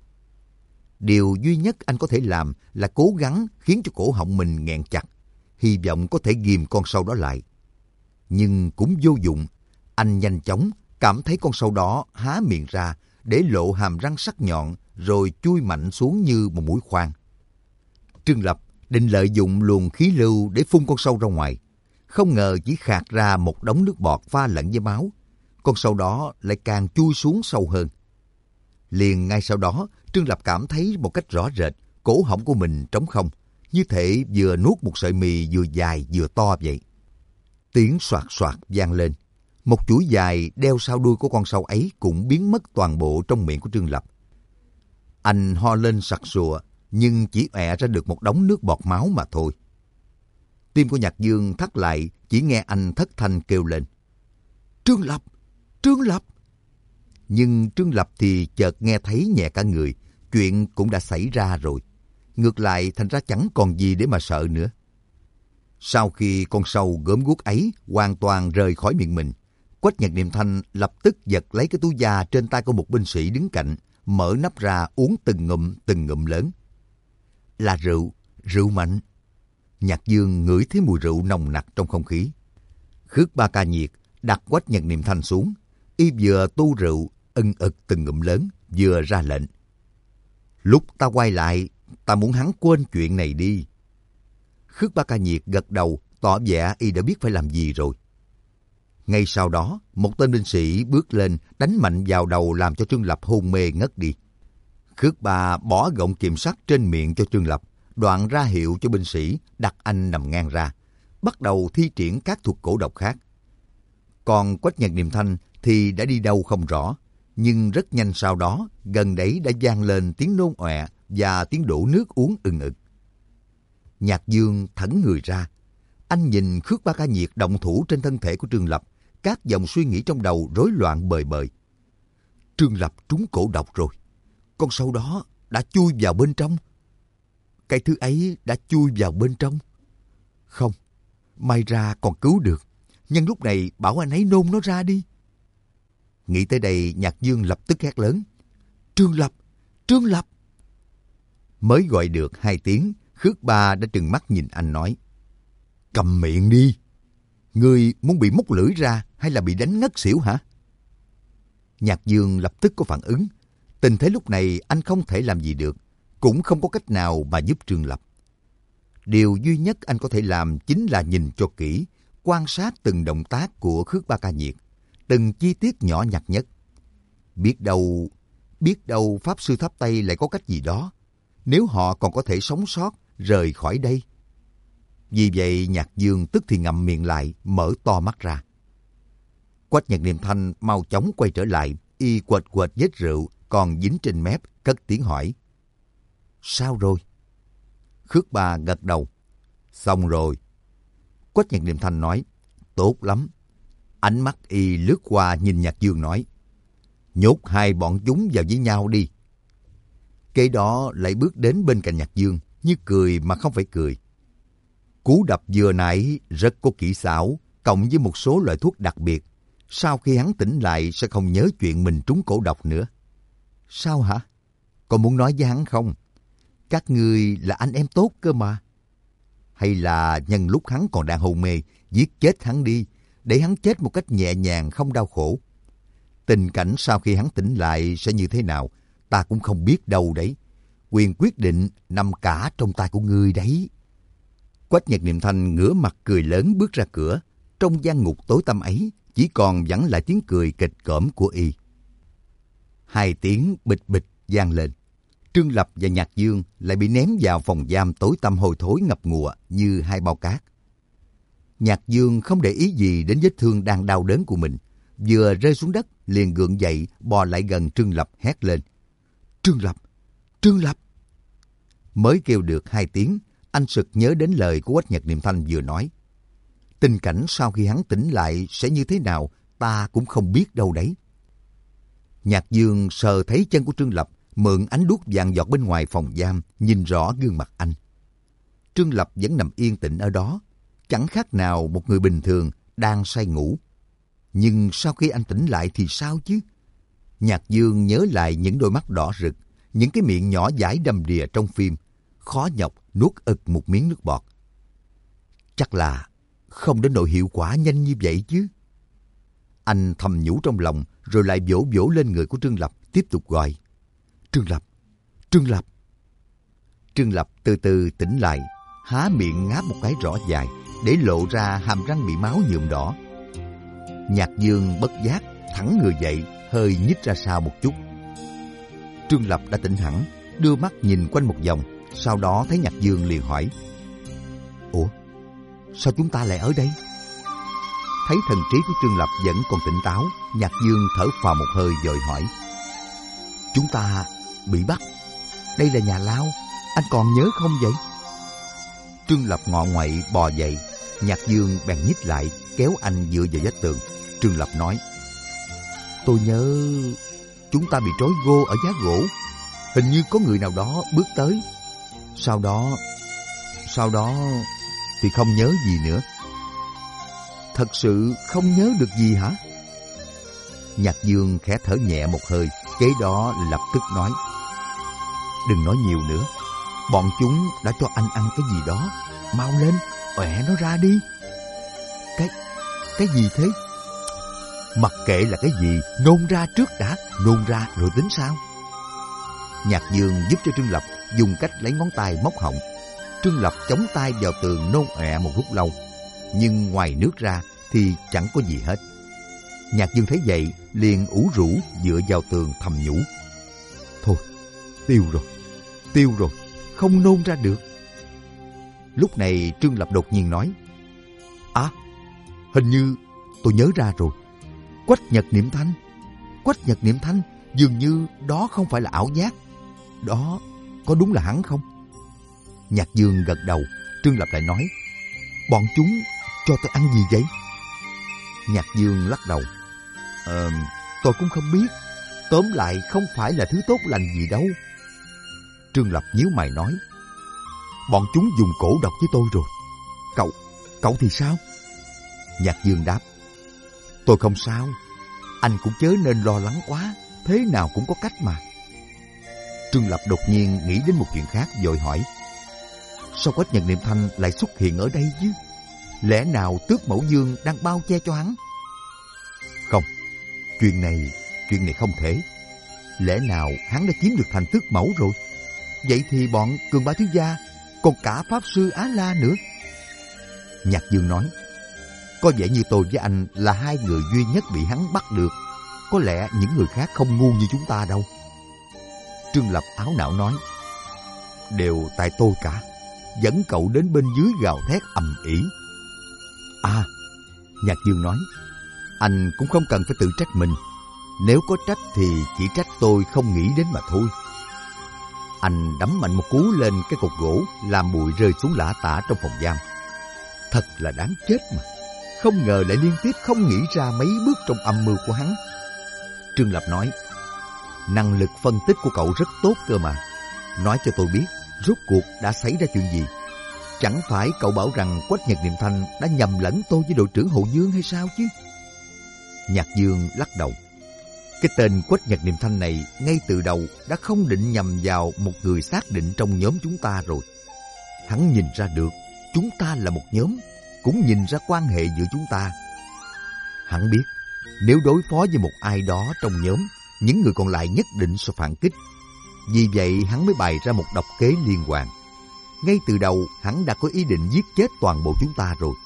Điều duy nhất anh có thể làm là cố gắng khiến cho cổ họng mình nghẹn chặt, hy vọng có thể ghìm con sâu đó lại. Nhưng cũng vô dụng, anh nhanh chóng cảm thấy con sâu đó há miệng ra để lộ hàm răng sắc nhọn rồi chui mạnh xuống như một mũi khoan. Trương Lập định lợi dụng luồng khí lưu để phun con sâu ra ngoài. Không ngờ chỉ khạc ra một đống nước bọt pha lẫn với máu. Con sâu đó lại càng chui xuống sâu hơn. Liền ngay sau đó, Trương Lập cảm thấy một cách rõ rệt cổ họng của mình trống không, như thể vừa nuốt một sợi mì vừa dài vừa to vậy. Tiếng soạt soạt vang lên. Một chuỗi dài đeo sau đuôi của con sâu ấy cũng biến mất toàn bộ trong miệng của Trương Lập. Anh ho lên sặc sụa, nhưng chỉ ọe ra được một đống nước bọt máu mà thôi. Tim của Nhạc Dương thắt lại, chỉ nghe anh thất thanh kêu lên: Trương Lập! Trương Lập! Nhưng Trương Lập thì chợt nghe thấy nhẹ cả người, chuyện cũng đã xảy ra rồi. Ngược lại thành ra chẳng còn gì để mà sợ nữa. Sau khi con sâu gớm guốc ấy hoàn toàn rời khỏi miệng mình, Quách Nhật Niệm Thanh lập tức giật lấy cái túi da trên tay của một binh sĩ đứng cạnh, mở nắp ra uống từng ngụm lớn. Là rượu, rượu mạnh. Nhạc Dương ngửi thấy mùi rượu nồng nặc trong không khí. Khước Ba Ca Nhiệt đặt Quách Nhật Niệm Thanh xuống, y vừa tu rượu, ưng ực từng ngụm lớn, vừa ra lệnh: Lúc ta quay lại, ta muốn hắn quên chuyện này đi. Khước Ba Ca Nhiệt gật đầu, tỏ vẻ y đã biết phải làm gì rồi. Ngay sau đó, một tên binh sĩ bước lên, đánh mạnh vào đầu làm cho Trương Lập hôn mê ngất đi. Khước Ba bỏ gọng kìm sắt trên miệng cho Trương Lập, đoạn ra hiệu cho binh sĩ đặt anh nằm ngang ra, bắt đầu thi triển các thuật cổ độc khác. Còn Quách Nhật Niệm Thanh thì đã đi đâu không rõ, nhưng rất nhanh sau đó, gần đấy đã vang lên tiếng nôn ọe và tiếng đổ nước uống ừng ực. Nhạc Dương thẫn người ra. Anh nhìn Khước Ba Ca Nhiệt động thủ trên thân thể của Trương Lập, các dòng suy nghĩ trong đầu rối loạn bời bời. Trương Lập trúng cổ độc rồi. Con sâu đó đã chui vào bên trong. Cái thứ ấy đã chui vào bên trong. Không, may ra còn cứu được. Nhưng lúc này bảo anh ấy nôn nó ra đi. Nghĩ tới đây, Nhạc Dương lập tức hét lớn: Trương Lập! Trương Lập! Mới gọi được 2 tiếng, Khước Ba đã trừng mắt nhìn anh nói: Cầm miệng đi! Ngươi muốn bị móc lưỡi ra hay là bị đánh ngất xỉu hả? Nhạc Dương lập tức có phản ứng. Tình thế lúc này anh không thể làm gì được, cũng không có cách nào mà giúp Trương Lập. Điều duy nhất anh có thể làm chính là nhìn cho kỹ, quan sát từng động tác của Khước Ba Ca Nhiệt, từng chi tiết nhỏ nhặt nhất. Biết đâu Pháp Sư Tháp Tây lại có cách gì đó, nếu họ còn có thể sống sót, rời khỏi đây. Vì vậy Nhạc Dương tức thì ngậm miệng lại, mở to mắt ra. Quách Nhật Niệm Thanh mau chóng quay trở lại, y quệt quệt vết rượu còn dính trên mép, cất tiếng hỏi: Sao rồi? Khước Ba gật đầu: Xong rồi. Quách Nhật Niệm Thanh nói: Tốt lắm. Ánh mắt y lướt qua nhìn Nhạc Dương nói: Nhốt 2 bọn chúng vào với nhau đi. Kế đó lại bước đến bên cạnh Nhạc Dương, như cười mà không phải cười. Cú đập vừa nãy rất có kỹ xảo, cộng với một số loại thuốc đặc biệt. Sau khi hắn tỉnh lại sẽ không nhớ chuyện mình trúng cổ độc nữa. Sao hả? Còn muốn nói với hắn không? Các ngươi là anh em tốt cơ mà. Hay là nhân lúc hắn còn đang hôn mê, giết chết hắn đi, để hắn chết một cách nhẹ nhàng không đau khổ. Tình cảnh sau khi hắn tỉnh lại sẽ như thế nào, ta cũng không biết đâu đấy. quyền quyết định nằm cả trong tay của ngươi đấy. Quách Nhật Niệm Thanh ngửa mặt cười lớn bước ra cửa. Trong gian ngục tối tăm ấy, chỉ còn vẳng lại tiếng cười kịch cỡm của y. 2 tiếng bịch bịch vang lên. Trương Lập và Nhạc Dương lại bị ném vào phòng giam tối tăm hôi thối ngập ngụa như 2 bao cát. Nhạc Dương không để ý gì đến vết thương đang đau đớn của mình. Vừa rơi xuống đất, liền gượng dậy, bò lại gần Trương Lập hét lên. Trương Lập! Trương Lập! Mới kêu được 2 tiếng, anh sực nhớ đến lời của Quách Nhật Niệm Thanh vừa nói. Tình cảnh sau khi hắn tỉnh lại sẽ như thế nào, ta cũng không biết đâu đấy. Nhạc Dương sờ thấy chân của Trương Lập, mượn ánh đuốc vàng giọt bên ngoài phòng giam, nhìn rõ gương mặt anh. Trương Lập vẫn nằm yên tĩnh ở đó, chẳng khác nào một người bình thường đang say ngủ. Nhưng sau khi anh tỉnh lại thì sao chứ? Nhạc Dương nhớ lại những đôi mắt đỏ rực, những cái miệng nhỏ dãi đầm đìa trong phim, khó nhọc nuốt ực một miếng nước bọt. Chắc là không đến nỗi hiệu quả nhanh như vậy chứ. Anh thầm nhủ trong lòng, rồi lại vỗ vỗ lên người của Trương Lập, tiếp tục gọi. Trương Lập! Trương Lập! Trương Lập từ từ tỉnh lại, há miệng ngáp một cái rõ dài, để lộ ra hàm răng bị máu nhuộm đỏ. Nhạc Dương bất giác thẳng người dậy, hơi nhích ra sau một chút. Trương Lập đã tỉnh hẳn, đưa mắt nhìn quanh một vòng, sau đó thấy Nhạc Dương liền hỏi. Ủa, sao chúng ta lại ở đây? Thấy thần trí của Trương Lập vẫn còn tỉnh táo, Nhạc Dương thở phào một hơi vội hỏi. Chúng ta bị bắt. Đây là nhà lao, anh còn nhớ không vậy? Trương Lập ngọ nguậy bò dậy, Nhạc Dương bèn nhích lại, kéo anh dựa vào vách tường. Trương Lập nói. Tôi nhớ chúng ta bị trói gô ở giá gỗ. Hình như có người nào đó bước tới. Sau đó thì không nhớ gì nữa. Thật sự không nhớ được gì hả? Nhạc Dương khẽ thở nhẹ một hơi, kế đó lập tức nói. Đừng nói nhiều nữa. Bọn chúng đã cho anh ăn cái gì đó. Mau lên, ọe nó ra đi. Cái gì thế? Mặc kệ là cái gì, nôn ra trước đã, nôn ra rồi tính sao? Nhạc Dương giúp cho Trương Lập dùng cách lấy ngón tay móc họng. Trương Lập chống tay vào tường nôn ọe một lúc lâu, nhưng ngoài nước ra thì chẳng có gì hết. Nhạc Dương thấy vậy liền ủ rũ dựa vào tường thầm nhủ. Thôi, tiêu rồi, không nôn ra được. Lúc này Trương Lập đột nhiên nói. À, hình như tôi nhớ ra rồi. Quách Nhật Niệm Thanh, dường như đó không phải là ảo giác. Đó, có đúng là hắn không? Nhạc Dương gật đầu, Trương Lập lại nói. Bọn chúng cho tôi ăn gì vậy? Nhạc Dương lắc đầu. Tôi cũng không biết. Tóm lại không phải là thứ tốt lành gì đâu. Trương Lập nhíu mày nói. Bọn chúng dùng cổ độc với tôi rồi. Cậu thì sao? Nhạc Dương đáp. Tôi không sao. Anh cũng chớ nên lo lắng quá. Thế nào cũng có cách mà. Trương Lập đột nhiên nghĩ đến một chuyện khác, vội hỏi. Sao Quách Nhật Niệm Thanh lại xuất hiện ở đây chứ? Lẽ nào Tước Mẫu Dương đang bao che cho hắn? Không, chuyện này không thể. Lẽ nào hắn đã chiếm được thành Tước Mẫu rồi? Vậy thì bọn Cường Ba Thiếu Gia, còn cả Pháp Sư Á La nữa. Nhạc Dương nói. Có vẻ như tôi với anh là 2 người duy nhất bị hắn bắt được. Có lẽ những người khác không ngu như chúng ta đâu. Trương Lập áo não nói. Đều tại tôi cả. Dẫn cậu đến bên dưới gào thét ầm ĩ. À, Nhạc Dương nói. Anh cũng không cần phải tự trách mình. Nếu có trách thì chỉ trách tôi không nghĩ đến mà thôi. Anh đấm mạnh một cú lên cái cột gỗ, làm bụi rơi xuống lả tả trong phòng giam. Thật là đáng chết mà. Không ngờ lại liên tiếp không nghĩ ra mấy bước trong âm mưu của hắn. Trương Lập nói. Năng lực phân tích của cậu rất tốt cơ mà. Nói cho tôi biết, rốt cuộc đã xảy ra chuyện gì? Chẳng phải cậu bảo rằng Quách Nhật Niệm Thanh đã nhầm lẫn tôi với đội trưởng Hậu Dương hay sao chứ? Nhạc Dương lắc đầu. Cái tên Quách Nhật Niệm Thanh này ngay từ đầu đã không định nhầm vào một người xác định trong nhóm chúng ta rồi. Hắn nhìn ra được chúng ta là một nhóm, cũng nhìn ra quan hệ giữa chúng ta. Hắn biết nếu đối phó với một ai đó trong nhóm, những người còn lại nhất định sẽ phản kích. Vì vậy hắn mới bày ra một độc kế liên hoàn. Ngay từ đầu hắn đã có ý định giết chết toàn bộ chúng ta rồi.